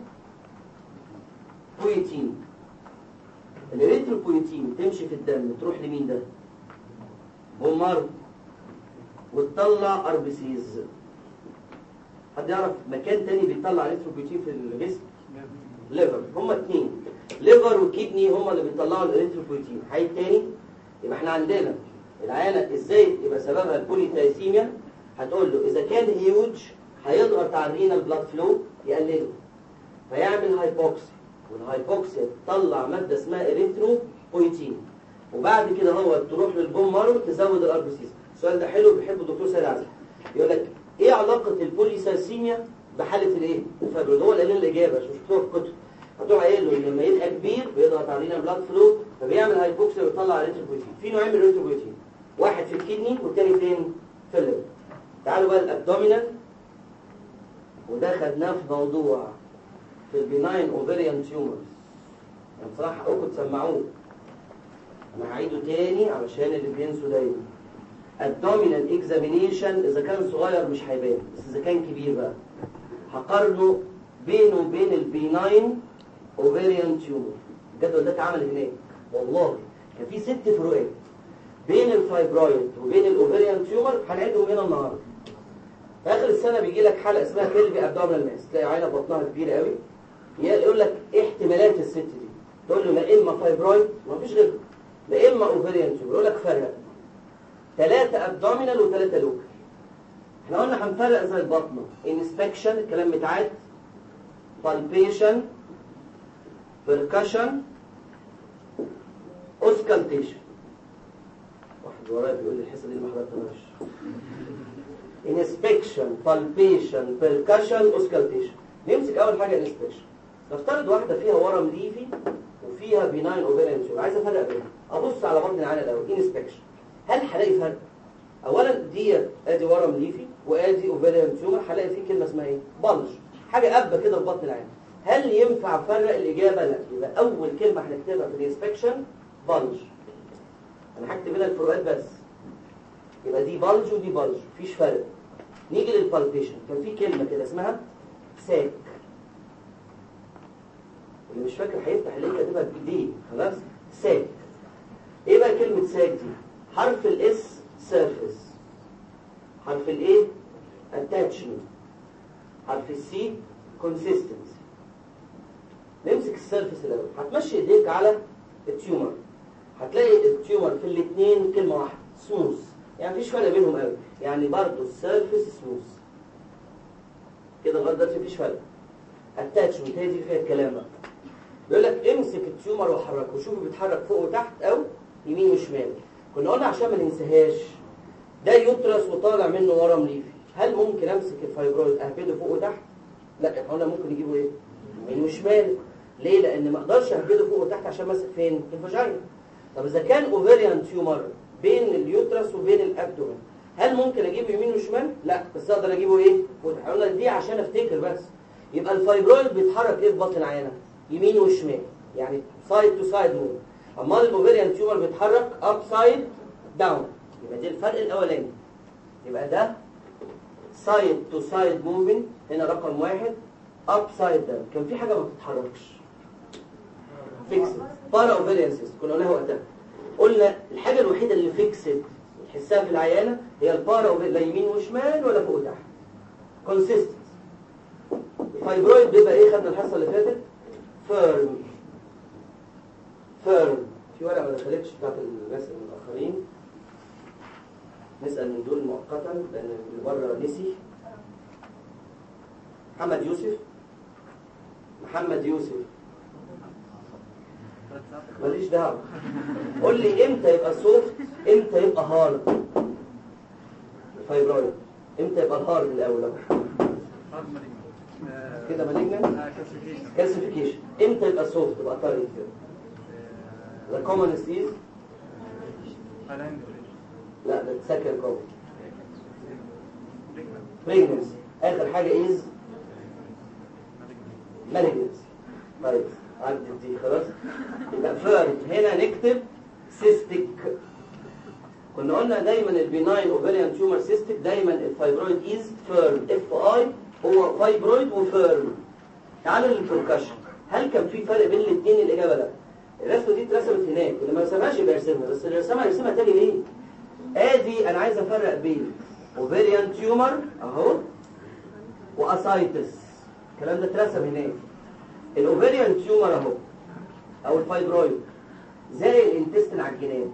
بويتين. الاريثروبويتين تمشي في الدم تروح لمين ده؟ بومار، وتطلع اربسيز. حد يعرف مكان تاني بيطلع اريثروبويتين في الجسم؟ ليفر. هما اتنين، ليفر وكدني هما اللي بيطلعوا الاريثروبويتين. حاجه تاني يبقى احنا عندنا العيانه ازاي يبقى سببها البوليتايسيميا؟ هتقول له اذا كان هيوج هيضغط على الرينال بلاد فلو يقلله فيعمل هايبوكسي، والهايبوكسيا تطلع ماده اسمها اريثروبويتين، وبعد كده هو تروح للبون مارو تزود الاربسيس. السؤال ده حلو بيحبه الدكتور سيد عزيز. يقول لك ايه علاقه البوليسايسيميا بحاله الايه؟ الفايبرويد. هو اللي قال الاجابه مش مكتوبه في الكتب. هتروح قايل له لما يبقى كبير بيضغط على الرينال بلاد فلو فبيعمل هايبوكسيا ويطلع اريثروبويتين. في نوعين من الاريثروبويتين، واحد في الكدني والتاني فين؟ في الليفر. تعالوا بقى الابدومينال، وده خدناه في موضوع في البناين اوفيريان تيومرز. يعني بصراحه حقكم تسمعوه، انا هعيده تاني علشان اللي بينسوا دايما. abdominal examination اذا كان صغير مش هيبان، بس اذا كان كبير بقى هقارنه بينه وبين البيناين اوفيريان تيومر. الجدول ده اتعمل هناك والله كان في ست فروقات بين الفايبرويد وبين الاوفريان تيومر، هنعيدهم هنا النهارده. في اخر السنه بيجي لك حلقه اسمها بيلفي ابدومينال ماس، تلاقي عينه بطنها كبيره قوي، يقول لك ايه احتمالات الست دي، تقول له لا اما فايبرويد ما فيش غيره، لا اما اوفريان تيومر، يقول لك فرق ثلاثه ابدومينال وثلاثه لوكال. احنا قلنا هنفرق زي البطنه، انسبكشن الكلام بتاعت، بالبيشن، بيركشن، اوسكالتيشن. واحد ورايا بيقول لي الحصه دي ما حضرتهاش. انسبكشن، بالبيشن، بيركشن، اوسكالتيشن. نمسك اول حاجه انسبكشن. نفترض واحده فيها ورم ليفي وفيها بيناين اوفريان تيومر، عايز افرق بينهم. ابص على بطن العينه الاول، انسبكشن. هل هلاقي فرق؟ اولا دي ادي ورم ليفي وادي اوفريان تيومر، هلاقي فيه كلمه اسمها ايه؟ بلج، حاجه قبه كده في بطن العين. هل ينفع افرق؟ الاجابه لا. يبقى اول كلمه هنكتبها في الانسبكشن بلج. انا هكتب هنا الفروقات بس. يبقى دي بلج ودي بلج، مفيش فرق. نيجي للبالبيشن، كان في كلمه كده اسمها ساك. اللي مش فاكر هيفتح اللي كاتبها بايديه، خلاص؟ ساك. ايه بقى كلمه ساك دي؟ حرف الاس سيرفيس، حرف الايه اتاتشمنت، حرف السي كونسيستنسي. نمسك السيرفيس الاول، هتمشي ايديك على التيومر، هتلاقي التيومر في الاثنين كلمه واحده سموث، يعني مفيش فرق بينهم قوي، يعني برضه السيرفيس سموث كده لغايه دلوقتي مفيش فرق. اتاتشمنت هي دي اللي فيها الكلام بقى. بيقول لك امسك التيومر وحركه وشوفه بيتحرك فوق وتحت او يمين وشمال. كنا قلنا عشان ما ننساهاش، ده يطرس وطالع منه ورم ليفي، هل ممكن امسك الفايبرويد اهبده فوق وتحت؟ لا، احنا قلنا ممكن يجيبوا ايه؟ يمين وشمال. ليه؟ لان ما اقدرش اهبده فوق وتحت عشان ماسك فين؟ في الفاجينا. طب اذا كان اوفريان تيومر بين اليوترس وبين الابدومين، هل ممكن اجيبه يمين وشمال؟ لا، بس اقدر اجيبه ايه؟ فوق وتحت. قلنا دي عشان افتكر بس. يبقى الفايبرويد بيتحرك ايه في بطن العينه؟ يمين وشمال، يعني سايد تو سايد موف. اما الاوفريان تيومر بيتحرك اب سايد داون. يبقى ده الفرق الاولاني. يبقى ده سايد تو سايد موفمنت، هنا رقم واحد، اب سايد داون. كان في حاجه ما بتتحركش، فيكسد، بارا اوفريان سيست، كنا قلناها وقتها. قلنا الحاجه الوحيده اللي فيكسد تحسها في العيانه هي البارا اوفريان، لا يمين وشمال ولا فوق وتحت، كونسيستنت. الفايبرويد بيبقى ايه؟ خدنا الحصه اللي فاتت فيرم. فيرم. في ورقه ما دخلتش بتاعت الناس المتاخرين، نسال من دول مؤقتا لان اللي بره نسي. محمد يوسف، محمد يوسف ماليش دعوه. قول لي امتى يبقى سوفت، امتى يبقى هارد الفايبرويد؟ امتى يبقى الهارد الاول؟ كده مالجنان كالسيفيكيشن. امتى يبقى سوفت تبقى طري كده؟ The commonest is لا ده second common pregnancy. اخر حاجه is malignancy. طيب عدت دي خلاص. يبقى فيرم هنا نكتب سيستيك. كنا قلنا دايما البيناين اوفريان تيومر سيستيك، دايما الفايبرويد از فيرم. اف اي هو فايبرويد وفيرم. تعالوا للبركشن، هل كان في فرق بين الاثنين؟ الاجابه لا. الرسمه دي اترسمت هناك، اللي ما رسمهاش يبقى يرسمها، بس اللي رسمها يرسمها تاني ليه؟ ادي انا عايز افرق بين اوفريان تيومر اهو واسايتس، الكلام ده اترسم هناك. الاوفريان تيومر اهو او الفايبرويد زي الانتستين على الجناب،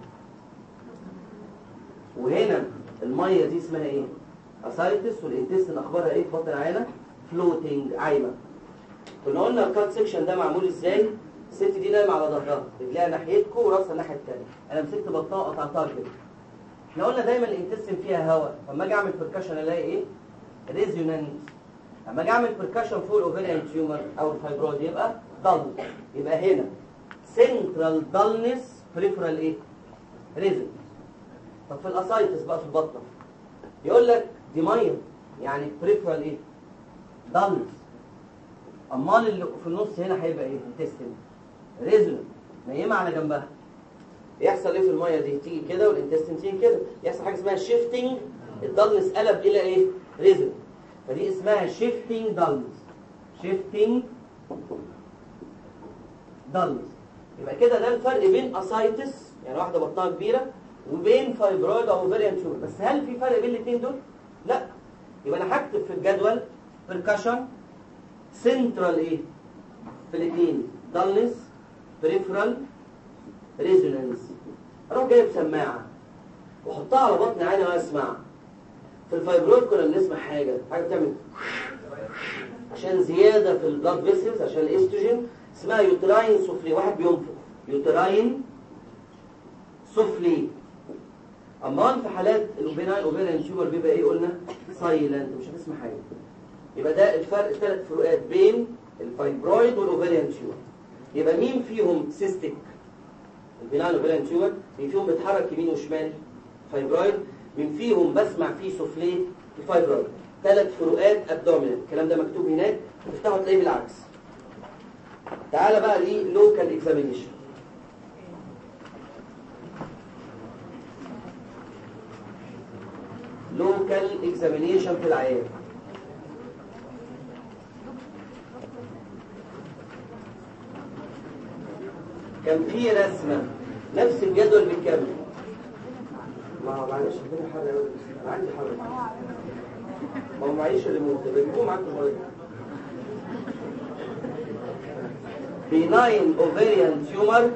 وهنا الميه دي اسمها ايه؟ اسايتس، والانتستين اخبارها ايه في بطن العينه؟ فلوتنج، عايمه. كنا قلنا الكات سيكشن ده معمول ازاي؟ الست دي نايمه على ظهرها، رجليها ناحيتكم وراسها الناحيه الثانيه، انا مسكت بطنها وقطعتها كده. احنا قلنا دايما الانتستين فيها هواء، فلما اجي اعمل بركشن الاقي ايه؟ ريزونانس. اما اجي اعمل بركشن فوق الاوفريان تيومر او الفايبرويد يبقى ضل. يبقى هنا سنترال دالنس، بريفرال ايه؟ ريزونانس. طب في الاسايتس بقى في البطنه يقول لك دي ميه، يعني بريفرال ايه؟ دالنس. امال اللي في النص هنا هيبقى ايه؟ انتستين ريزونانس، نايمه على جنبها. يحصل ايه في الميه دي؟ تيجي كده والانتستين تيجي كده، يحصل حاجه اسمها شيفتنج، الدالنس قلب الى ايه؟ ريزونانس. فدي اسمها شيفتنج دالنس. شيفتنج دالنس يبقى كده ده الفرق بين اسايتس يعني واحده بطنها كبيره وبين فايبرويد او اوفريان تيومر. بس هل في فرق بين الاثنين دول؟ لا. يبقى انا هكتب في الجدول بركشن سنترال ايه في الاثنين، دالنس بريفرال ريزونانس. اروح جايب سماعه واحطها على بطن عيني واسمع. في الفايبرويد كنا بنسمع حاجه حاجه بتعمل عشان زياده في البلاد فيسلز عشان الاستروجين، اسمها يوتراين سفلي، واحد بينفخ يوتراين سفلي. اما في حالات الاوبيناين اوبيناين تيومر بيبقى ايه؟ قلنا سايلنت، مش هتسمع حاجه. يبقى ده الفرق، الثلاث فروقات بين الفايبرويد والاوبيناين تيومر. يبقى مين فيهم سيستيك؟ البيناين اوبيناين تيومر. مين فيهم بيتحرك يمين وشمال؟ فايبرويد. مين فيهم بسمع فيه سفلي؟ الفايبرويد. ثلاث فروقات ابدومينال، الكلام ده مكتوب هناك، تفتحوا تلاقيه بالعكس. تعالى بقى ليه لوكال اكزامينيشن. لوكال اكزامينيشن في العيان. كان في رسمه نفس الجدول بيكمل. ما معلش الدنيا حر قوي، انا عندي حر. ما هو معيش الريموت، بجيبوه معاكم شويه. بيناين اوفيريان تيومر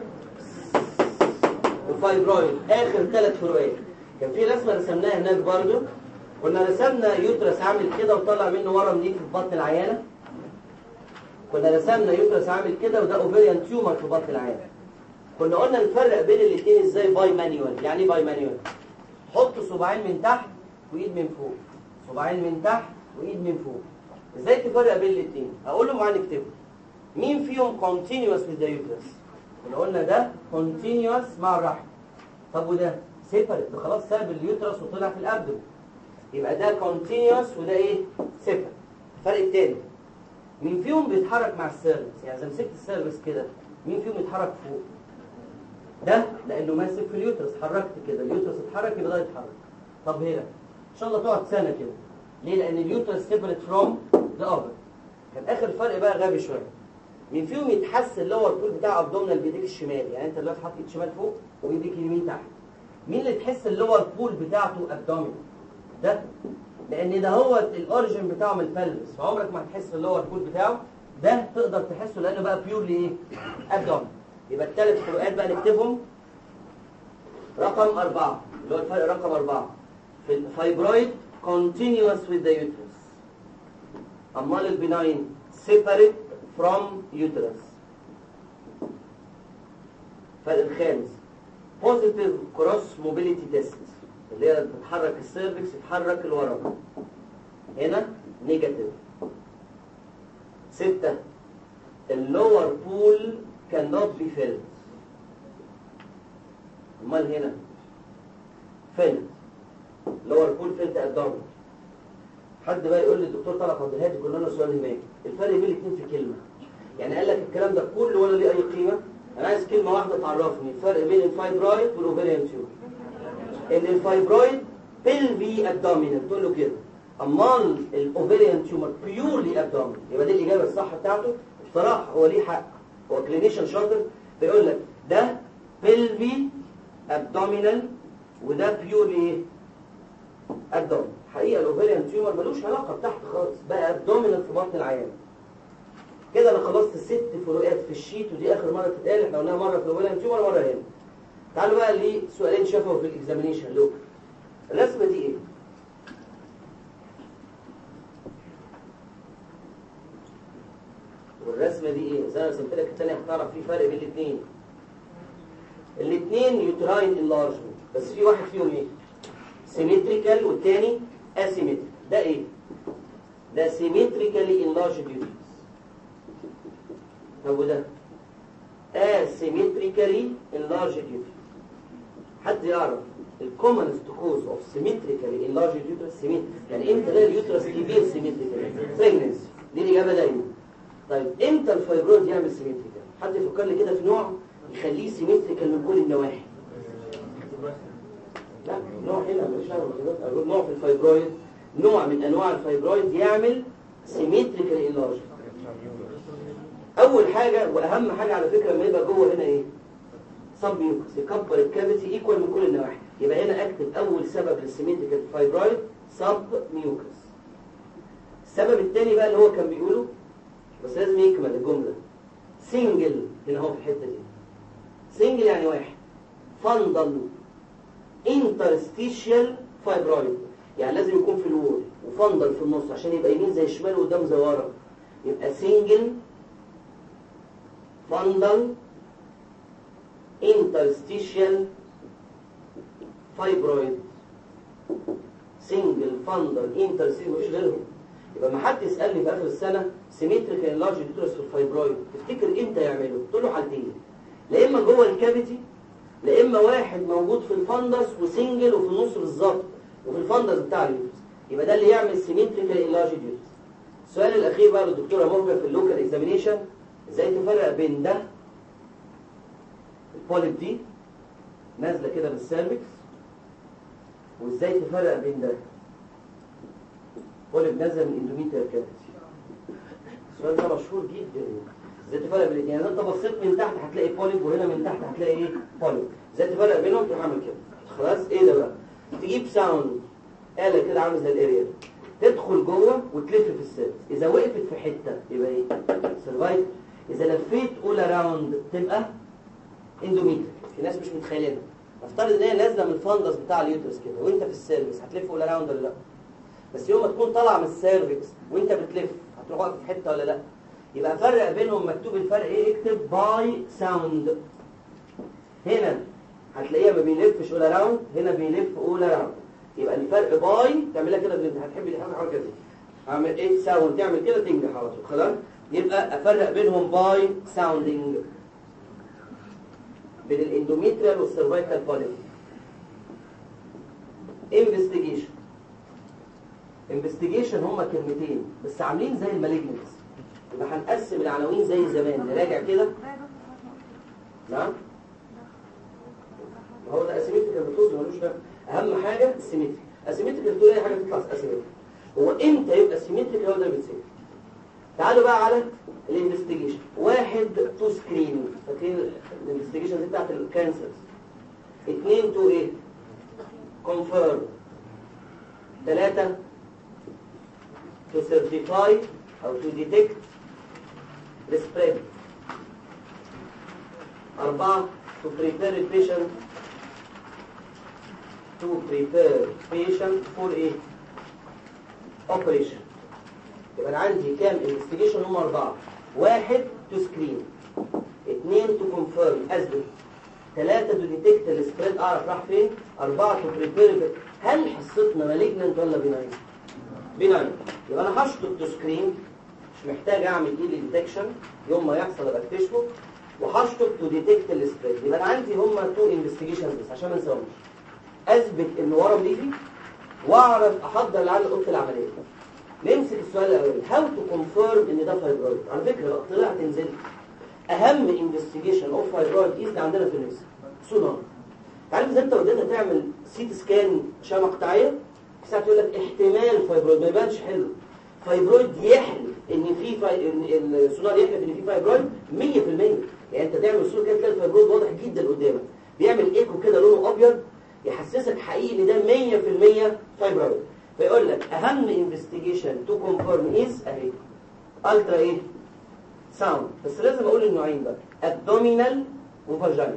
وفايبرويد، اخر ثلاث فروقات. كان في رسمه رسمناها هناك برضو، كنا رسمنا يوترس عامل كده وطلع منه ورم ليف في بطن العيانه. كنا رسمنا يوترس عامل كده وده اوفيريان تيومر في بطن العيانه. كنا قلنا نفرق بين الاثنين ازاي باي مانيوال. يعني ايه باي مانيوال؟ حط صباعين من تحت وايد من فوق، صباعين من تحت وايد من فوق. ازاي تفرق بين الاثنين؟ هقول لهم معايا نكتبه. مين فيهم continuous with the uterus؟ اللي قلنا ده continuous مع الرحم. طب وده separate، ده خلاص ساب اليوترس وطلع في الابدو. يبقى ده continuous وده ايه؟ separate. الفرق الثاني، مين فيهم بيتحرك مع السيرفس؟ يعني اذا مسكت السيرفس كده مين فيهم يتحرك فوق؟ ده لانه ماسك في اليوترس، حركت كده اليوترس اتحرك يبقى ده يتحرك. طب هنا ان شاء الله تقعد سنه كده. ليه؟ لان اليوترس separate from the ovary. كان اخر فرق بقى غبي شويه. مين فيهم يتحس اللور بول بتاع ابدومينال بايديك الشمال؟ يعني انت دلوقتي حاطط ايد شمال فوق وايديك اليمين تحت. مين اللي تحس اللور بول بتاعته ابدومينال؟ ده، لان ده هو الاوريجن بتاعه من البلفس، فعمرك ما هتحس اللور بول بتاعه. ده تقدر تحسه لانه بقى بيورلي ايه؟ ابدومينال. يبقى الثلاث فروقات بقى نكتبهم. رقم أربعة اللي هو الفرق رقم أربعة في الفايبرويد continuous with the uterus. أمال البناين separate from uterus. الفرق الخامس positive cross mobility test، اللي هي بتتحرك السيرفكس يتحرك الورم. هنا نيجاتيف. ستة اللور بول cannot be filled. امال هنا فيلد لور بول فيلد ابدومين. حد بقى يقول لي الدكتور طلعت عبد الهادي قلنا له سؤال هناك، الفرق بين الاثنين في كلمه. يعني قال لك الكلام ده كله ولا ليه اي قيمه؟ انا عايز كلمه واحده تعرفني الفرق بين الفايبرويد والاوفيريان تيومر. ان الفايبرويد بيلفي ابدومين تقول له كده، امال الاوفيريان تيومر بيورلي ابدومين. يبقى دي الاجابه الصح بتاعته. بصراحه هو ليه حق، هو كلينيشن شاطر بيقول لك ده بيلفي ابدومينال وده بيورلي ايه؟ ابدومين. حقيقه الاوفيريان تيومر ملوش علاقه بتحت خالص، بقى ابدومينال في بطن العيان. كده انا خلصت الست فروقات في الشيت، ودي اخر مره تتقال، احنا قلناها مره في الاوفيريان تيومر ومره هنا. تعالوا بقى لسؤالين شافوا في الاكزامينيشن. لوك الرسمه دي ايه؟ والرسمه دي ايه؟ زي ما رسمت لك الثانيه هتعرف في فرق بين الاثنين. الاثنين يوتراين انلارجمنت، بس في واحد فيهم ايه؟ سيمتريكال والثاني اسيمتريكال. ده ايه؟ ده سيمتريكالي انلارجد يوترس. طب وده؟ اسيمتريكالي انلارجد يوترس. حد يعرف الكومنست كوز اوف سيمتريكالي انلارجد يوترس؟ يعني امتى ده اليوترس كبير سيمتريكالي؟ بريجننسي. دي الاجابه دايما. طيب امتى الفايبرويد يعمل سيمتريكال؟ حد يفكر لي كده في نوع يخليه سيمتريكال من كل النواحي. لا نوع هنا مش عارف، نوع في الفايبرويد، نوع من انواع الفايبرويد يعمل سيمتريكال انلارج. اول حاجه واهم حاجه على فكره لما يبقى جوه هنا ايه؟ سب ميوكس، يكبر الكافيتي ايكوال من كل النواحي. يبقى هنا اكتب اول سبب للسيمنتيكال فايبرويد سب ميوكس. السبب الثاني بقى اللي هو كان بيقوله بس لازم يكمل الجمله، سنجل هنا اهو في الحته دي. سنجل يعني واحد، فندل انترستيشيال فايبرويد، يعني لازم يكون في الوول وفندل في النص عشان يبقى يمين زي الشمال وقدام زي ورا. يبقى سنجل فندل interstitial fibroid. single fundal interstitial مفيش غيرهم. يبقى ما حد يسألني في آخر السنة symmetrical enlarged uterus في الفايبرويد تفتكر امتى يعمله؟ تقول له حالتين، لا إما جوه الكافيتي لا إما واحد موجود في الفندس وسنجل وفي النص بالظبط وفي الفندس بتاع اليوترس، يبقى ده اللي يعمل symmetrical enlarged uterus. السؤال الأخير بقى للدكتورة مهجة في اللوكال اكزامينيشن، ازاي تفرق بين ده البوليب دي نازله كده بالسيرفكس، وازاي تفرق بين ده بوليب نازله من اندوميتريال كافيتي. السؤال ده مشهور جدا، ازاي تفرق بين، يعني انت بصيت من تحت هتلاقي بوليب وهنا من تحت هتلاقي ايه؟ بوليب. ازاي تفرق بينهم؟ تروح عامل كده. خلاص ايه ده بقى؟ تجيب ساوند آلة كده عامله زي الاريال، تدخل جوه وتلف في السيرفكس، اذا وقفت في حته يبقى ايه؟ سيرفايف. اذا لفيت اول اراوند تبقى اندوميتريال. في ناس مش متخيلينها، نفترض ان هي نازله من الفندس بتاع اليوترس كده وانت في السيرفكس، هتلف ولا راوند ولا لا؟ بس يوم ما تكون طالعه من السيرفكس وانت بتلف هتروح واقف في حته ولا لا؟ يبقى فرق بينهم، مكتوب الفرق ايه؟ اكتب باي ساوند. هنا هتلاقيها ما بيلفش ولا راوند، هنا بيلف ولا راوند. يبقى الفرق باي، تعملها كده بالانت هتحب دي حاجه كده، اعمل ايه ساوند، تعمل كده تنجح على طول. خلاص يبقى افرق بينهم باي ساوندنج بين الاندوميتريال والسيرفايكال بوليب. انفستيجيشن. انفستيجيشن هما كلمتين بس عاملين زي المالجنس، يبقى هنقسم العناوين زي زمان. نراجع كده. نعم هو ده اسيمتريكال بتوز ملوش ده. اهم حاجه السيمتري. اسيمتريكال بتقول اي حاجه تطلع اسيمتريكال. هو امتى يبقى سيمتريكال؟ هو ده بيتسال. تعالوا بقى على الانفستيجيشن. واحد تو سكرين، فاكرين الانفستيجيشن دي بتاعت الكانسرز. اثنين تو ايه؟ كونفيرم. ثلاثة تو سيرتيفاي او تو ديتكت السبريد. أربعة to prepare a patient to prepare patient for a operation. يبقى أنا عندي كام investigation؟ هم أربعة. واحد to screen، اثنين to confirm أثبت، ثلاثة to detect السبريد أعرف راح فين، أربعة to prepare. هل حصتنا malignant ولا benign؟ benign. يبقى أنا هشطب to screen، مش محتاج أعمل إيه للديتكشن، يوم ما يحصل أبقى أكتشفه، وهشطب تو ديتكت السبريد. يبقى انا عندي هما تو انفستيجيشنز بس عشان ما انساهمش. اثبت ان ورم ليفي واعرف احضر العيان لاوضه العمليه. نمسك السؤال الاولاني، هاو تو كونفيرم ان ده فايبرويد. على فكره لو طلعت نزلت اهم انفستيجيشن اوف فايبرويد ايز عندنا في النساء سونار. عارف اذا انت وديتها تعمل سي تي سكان اشعه مقطعيه، في ساعه تقول لك احتمال فايبرويد، ما يبانش حلو. فايبرويد يحلف ان في فاي... ان السونار يحلف ان في فايبرويد مية في المية. يعني انت تعمل صوره كده تلاقي الفايبرويد واضح جدا قدامك، بيعمل ايكو كده لونه ابيض يحسسك حقيقي ان ده مية في المية فايبرويد. فيقول لك اهم انفستيجيشن تو كونفيرم از اهي الترا ايه؟ ساوند. بس لازم اقول النوعين بقى، ابدومينال وفاجينال.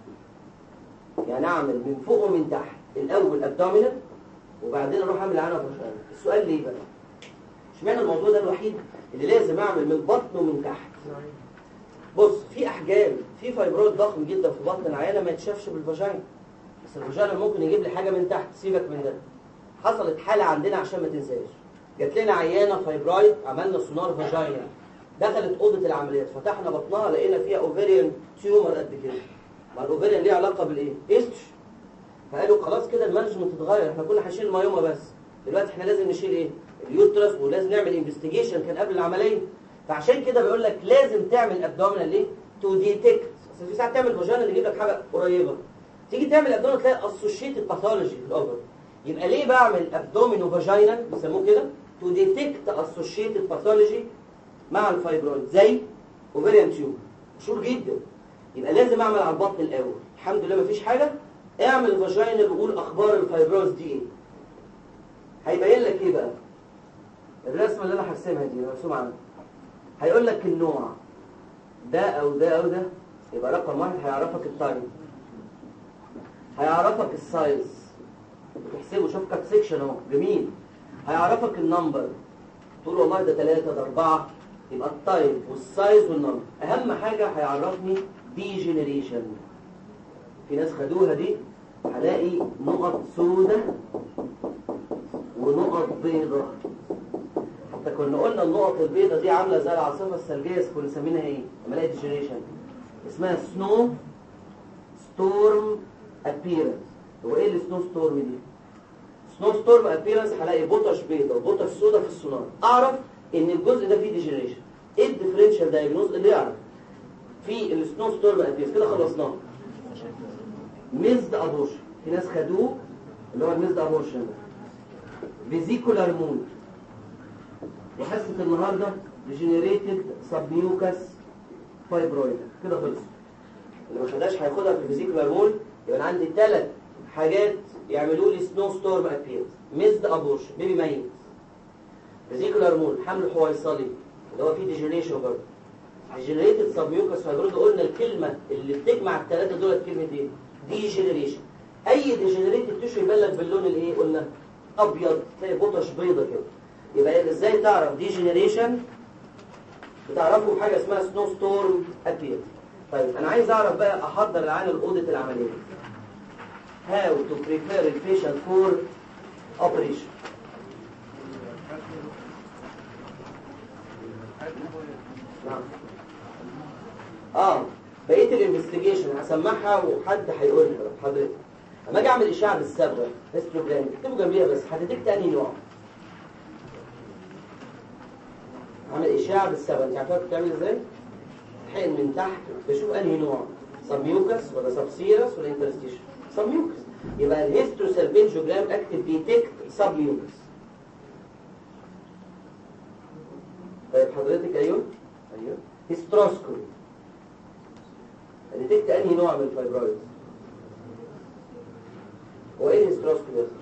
يعني اعمل من فوق ومن تحت. الاول ابدومينال وبعدين اروح اعمل عنها فاجينال. السؤال ليه بقى؟ اشمعنى الموضوع ده الوحيد اللي لازم اعمل من بطن ومن تحت؟ بص، في احجام، في فايبرويد ضخم جدا في بطن العيانه ما يتشافش بالفاجينا، بس الفاجينا ممكن يجيب لي حاجه من تحت. سيبك من ده. حصلت حاله عندنا عشان ما تنساش، جات لنا عيانه فايبرويد، عملنا سونار فاجينا، دخلت اوضه العمليات، فتحنا بطنها لقينا فيها اوفيريان تيومر قد كده. ما الاوفيريان ليه علاقه بالايه؟ ايستش. فقالوا خلاص كده المانجمنت اتغير، احنا كنا هنشيل المايوما بس، دلوقتي احنا لازم نشيل ايه؟ اليوترس، ولازم نعمل انفستيجيشن كان قبل العمليه. فعشان كده بيقول لك لازم تعمل ابدومينال ليه؟ تو ديتكت. اصل في ساعات تعمل فاجينا اللي يجيب لك حاجه قريبه، تيجي تعمل ابدومينال تلاقي اسوشيتد باثولوجي في الاوفر. يبقى ليه بعمل ابدومينو فاجينا بيسموه كده؟ تو ديتكت اسوشيتد باثولوجي مع الفايبرويد، زي اوفيريان تيوب مشهور جدا. يبقى لازم اعمل على البطن الاول، الحمد لله مفيش حاجه، اعمل الفاجينال وقول اخبار الفايبروز دي ايه. هيبين لك ايه بقى؟ الرسمه اللي انا هرسمها دي مرسومه عندك، هيقول لك النوع ده او ده او ده. يبقى رقم واحد هيعرفك التايم، هيعرفك السايز بتحسبه، شوف كات سيكشن اهو جميل. هيعرفك النمبر، تقول والله ده ثلاثة ده أربعة، يبقى التايم والسايز والنمبر. أهم حاجة هيعرفني دي جينيريشن. في ناس خدوها دي، هلاقي نقط سودة ونقط بيضة. حتى كنا قلنا النقط البيضة دي عاملة زي العاصفة الثلجية، كنا نسمينها ايه؟ لما الاقي دي جينيريشن اسمها سنو ستورم ابييرنس. هو ايه السنو ستورم دي؟ سنو ستورم ابييرنس هلاقي بطش بيضة وبطش سودة في السونار، اعرف ان الجزء ده فيه ديجنريشن. ايه الديفرنشال دايجنوز اللي يعرف في السنو ستورم ابييرنس؟ كده خلصناه. ميزد ابورشن، في ناس خدوه اللي هو الميزد ابورشن. فيزيكولار مود، وحصه النهارده ريجنريتد سبميوكس فايبرويد. كده خلص. اللي ما خدهاش هياخدها في الفيزيكولار مود. يبقى انا عندي ثلاث حاجات يعملوا لي سنو ستورم ابييرنس: ميزد ابورشن بيبي ميت، فيزيكولار مود حمل حويصلي اللي هو فيه ديجنريشن برضه، ديجنريتد سبميوكس فايبرويد. قلنا الكلمه اللي بتجمع الثلاثه دول كلمه ايه؟ ديجنريشن. اي ديجنريتد تيشو يبان لك باللون الايه؟ قلنا ابيض، تلاقي بطش بيضه كده. يبقى ازاي تعرف ديجنريشن؟ بتعرفه بحاجه اسمها سنو ستورم ابييرنس. طيب انا عايز اعرف بقى احضر العيان لاوضه العمليه. How to prepare a patient for operation. نعم. اه بقيه الانفستيجيشن هسمعها وحد هيقولها حضرتك. اما اجي اعمل اشعه بالصبغه هيستوجرام، اكتبوا جنبيها بس هتديك انهي نوع. اعمل اشعه بالصبغه، انت عارفه بتعمل ازاي؟ حقن من تحت بشوف انهي نوع، سبميوكس ولا سبسيرس ولا انترستيشن. سبميوكس. يبقى الهيستروسالبنجوجرام اكتب ديتكت سبميوكس. طيب حضرتك ايوه ايوه هيستروسكوبي، ديتكت انهي نوع من الفايبرويد. هو ايه الهيستروسكوبي ده؟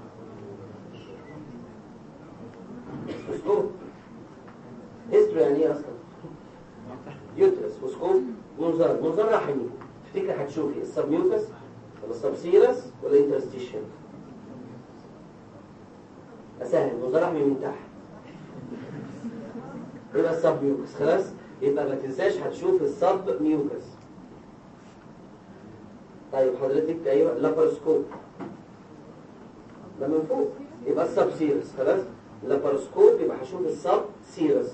هيستروسكوب. هيسترو يعني ايه اصلا؟ يوترس. وسكوب منظار، منظار رحمي. تفتكر هتشوفي السبميوكس ولا السبسيرس ولا انترستيشن؟ اسهل، منظار رحمي من تحت يبقى السبميوكس. خلاص، يبقى ما تنساش هتشوف السبميوكس. طيب حضرتك ايوه لاباروسكوب، ده من فوق يبقى السبسيرس. خلاص، لاباروسكوب يبقى هشوف السبسيرس.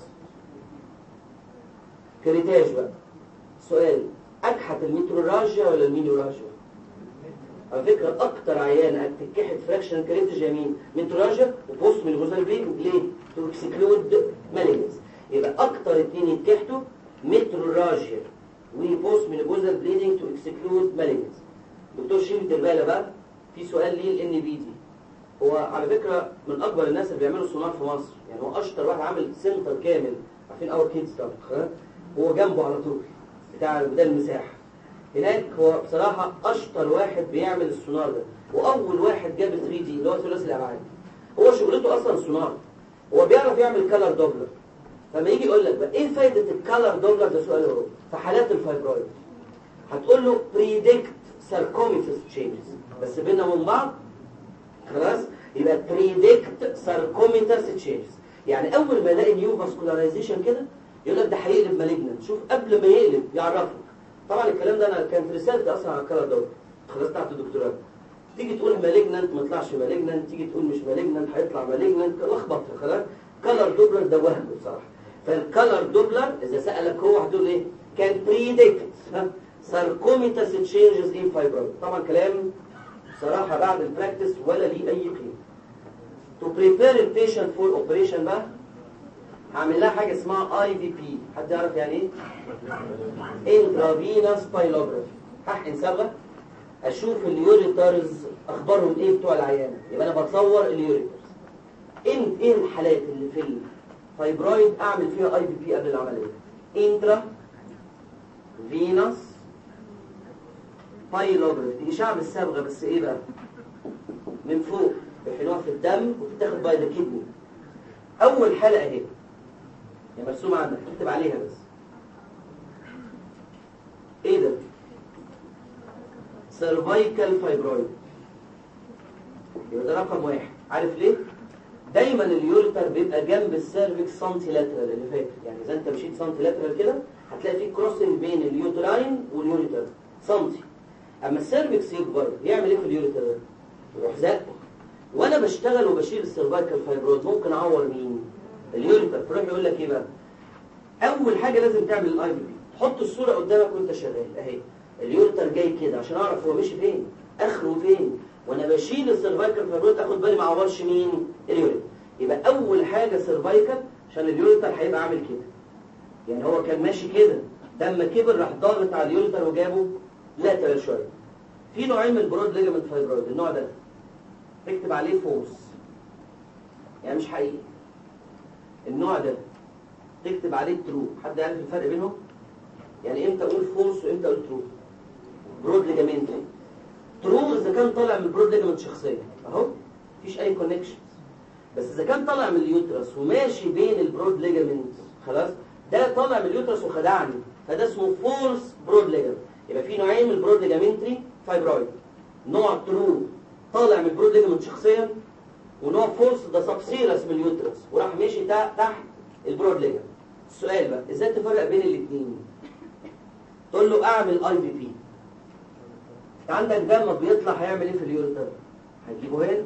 كريتاج بقى. سؤال: اكحت الميتروراجيا ولا المينوراجيا؟ على فكره اكتر عيان هتتكحت فراكشن كريتاج يمين ميتروراجيا وبوست مينوبوزال بليدنج. ليه؟ تو اكسكلود مالجنس. يبقى اكتر اتنين يتكحتوا ميتروراجيا وبوست مينوبوزال بليدنج تو اكسكلود مالجنس. دكتور شريف دلبالة بقى في سؤال ليه الان بي دي. هو على فكره من اكبر الناس اللي بيعملوا سونار في مصر، يعني هو اشطر واحد عامل سنتر كامل. عارفين اور كيدز طبعا، هو جنبه على طول بتاع بدال المساحه هناك. هو بصراحه اشطر واحد بيعمل السونار ده، واول واحد جاب ثري دي اللي هو ثلاثي الابعاد. هو شغلته اصلا سونار، هو بيعرف يعمل كالر دوبلر. فلما يجي يقول لك بقى ايه فايده الكالر دوبلر، ده سؤال هو في حالات الفايبرويد. هتقول له بريدكت ساركوميتس تشينجز، بس بيننا وبين بعض. خلاص، يبقى بريدكت ساركوميتس تشينجز، يعني اول ما الاقي نيو فاسكولاريزيشن كده يقول لك ده هيقلب مالجننت. شوف قبل ما يقلب يعرفك. طبعا الكلام ده انا كان في رسالتي اصلا على الكلر دوت، خلاص بتاعت الدكتوراه. تيجي تقول مالجننت ما يطلعش مالجننت، تيجي تقول مش مالجننت هيطلع مالجننت، لخبطها. خلاص، كلر دوبلر ده وهم بصراحه. فالكلر دوبلر اذا سالك هو هتقول ايه؟ كان بريدكت ساركوميتاس تشينجز ان فايبرويد. طبعا كلام بصراحه بعد البراكتس ولا ليه اي قيمه. تو بريبير البيشنت فور اوبريشن بقى هعمل لها حاجه اسمها اي في بي. حد يعرف يعني ايه؟ انترافينوس بايلوجرافي. هحقن صبغه اشوف اليوريترز اخبارهم ايه بتوع العيانه، يبقى انا بتصور اليوريترز. ايه ايه الحالات اللي في الفايبرويد اعمل فيها اي في بي قبل العمليه؟ انترا فينوس بايلوجرافي. دي اشعه بالصبغه بس ايه بقى؟ من فوق بيحقنوها في الدم وتتاخد باي ذا كدني. اول حلقه اهي هي مرسومه عندك، اكتب عليها بس. ايه ده؟ سيرفايكال فايبرويد. يبقى ده رقم واحد. عارف ليه؟ دايما اليوريتر بيبقى جنب السيرفكس سنتي لاترال اللي فاكر، يعني اذا انت مشيت سنتي لاترال كده هتلاقي في كروسنج بين اليوتراين واليوريتر سنتي. اما السيرفكس يكبر يعمل ايه في اليوريتر ده؟ يروح زقه. وانا بشتغل وبشيل السيرفايكال فايبرويد ممكن اعور مين؟ اليوريتر. فيروح يقول لك ايه بقى؟ اول حاجه لازم تعمل الاي بي بي. حط الصوره قدامك وانت شغال اهي. اليوريتر جاي كده عشان اعرف هو ماشي فين، اخره فين، وانا بشيل السيرفايكال فايبرويد اخد بالي ما اعورش مين؟ اليوريتر. يبقى اول حاجه سيرفايكال عشان اليوريتر هيبقى عامل كده. يعني هو كان ماشي كده، لما كبر راح ضاغط على اليوريتر وجابه لاترال شويه. في نوعين من البرود ليجامنت فايبرويد. النوع ده اكتب عليه فورس، يعني مش حقيقي. النوع ده تكتب عليه ترو. حد عارف الفرق بينهم؟ يعني امتى اقول فورس وامتى اقول ترو؟ برود ليجامنت ترو اذا كان طالع من البرود ليجامنت شخصيا اهو مفيش اي كونكشن، بس اذا كان طالع من اليوترس وماشي بين البرود ليجامنت خلاص ده طالع من اليوترس وخدعني، فده اسمه فورس برود ليجامنت. يبقى في نوعين من البرود ليجامنتري فايبرويد. نوع ترو طالع من البرود ليجامنت شخصيا، ونوع فورس ده سبسيرس من اليوترس وراح ماشي تحت البرود ليجامنت. السؤال بقى ازاي تفرق بين الاثنين؟ تقول له اعمل اي بي بي. عندك دم بيطلع هيعمل ايه في اليوريتر؟ هتجيبه هنا.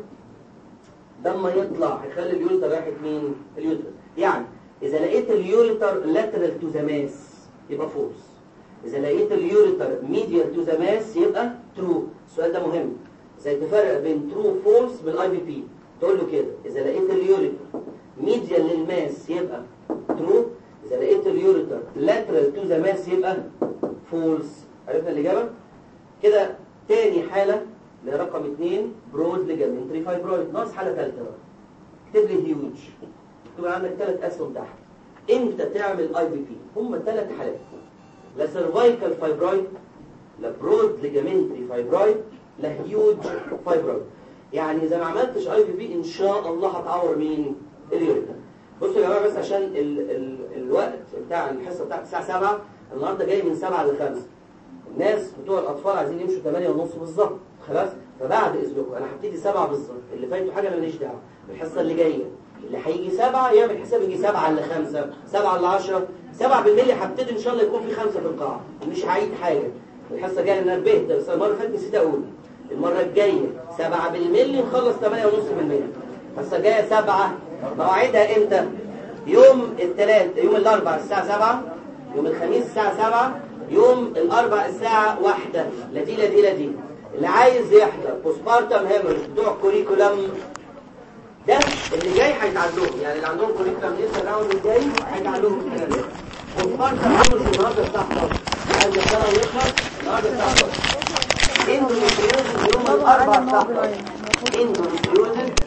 دم يطلع هيخلي اليوريتر رايحه مين؟ اليوريتر. يعني اذا لقيت اليوريتر لاترال تو ذا ماس يبقى فورس، اذا لقيت اليوريتر ميديال تو ذا ماس يبقى ترو. السؤال ده مهم، ازاي تفرق بين ترو فورس بالاي بي بي؟ تقول له كده اذا لقيت اليوريتر ميديال للماس يبقى ترو، اذا لقيت اليوريتر لاترال تو ذا ماس يبقى فولس. عرفنا الاجابه كده. تاني حاله اللي رقم اثنين برود ليجامنتري فايبرويد. ناقص حاله ثالثه بقى. اكتب لي هيوج. اكتب عندك ثلاث اسهم تحت. امتى تعمل اي بي بي؟ هم ثلاث حالات، لا سيرفايكال فايبرويد، لا برود ليجامنتري فايبرويد، لا هيوج فايبرويد. يعني اذا ما عملتش اي بي بي ان شاء الله هتعور مين؟ اليوريتر. بصوا يا جماعه بس عشان ال ال الوقت بتاع الحصه بتاعت الساعه سبعة، النهارده جاي من سبعة ل خمسة. الناس بتوع الاطفال عايزين يمشوا ثمانية ونص بالظبط خلاص، فبعد اذنكم انا هبتدي سبعة بالظبط. اللي فايته حاجه انا ماليش دعوه. الحصه اللي جايه اللي هيجي سبعة يعمل حساب يجي سبعة ل خمسة، سبعة ل عشرة، سبعة بالملي. هبتدي ان شاء الله يكون في خمسة في القاعه، ومش هعيد حاجه. الحصه الجايه انا نبهت بس المره اللي فاتت نسيت اقول. المره الجايه سبعة بالملي نخلص ثمانية ونص بالملي. الحصه الجايه سبعة. مواعيدها امتى؟ يوم الثلاث يوم الاربعاء الساعه سبعة، يوم الخميس الساعه سبعة، يوم الاربعاء الساعه واحدة. لا دي لا دي لا دي. اللي عايز يحضر بوسبارتم هيموريج بتوع كوريكولم ده اللي جاي هيتعلمهم، يعني اللي عندهم كوريكولم لسه الراوند الجاي هيتعلمهم الكلام ده. بوسبارتم هيموريج النهارده الساعه احداشر، عايز يشتغل ويخلص النهارده الساعه احداشر. اندوميتريوزز يوم الاربعاء الساعه احداشر. اندوميتريوزز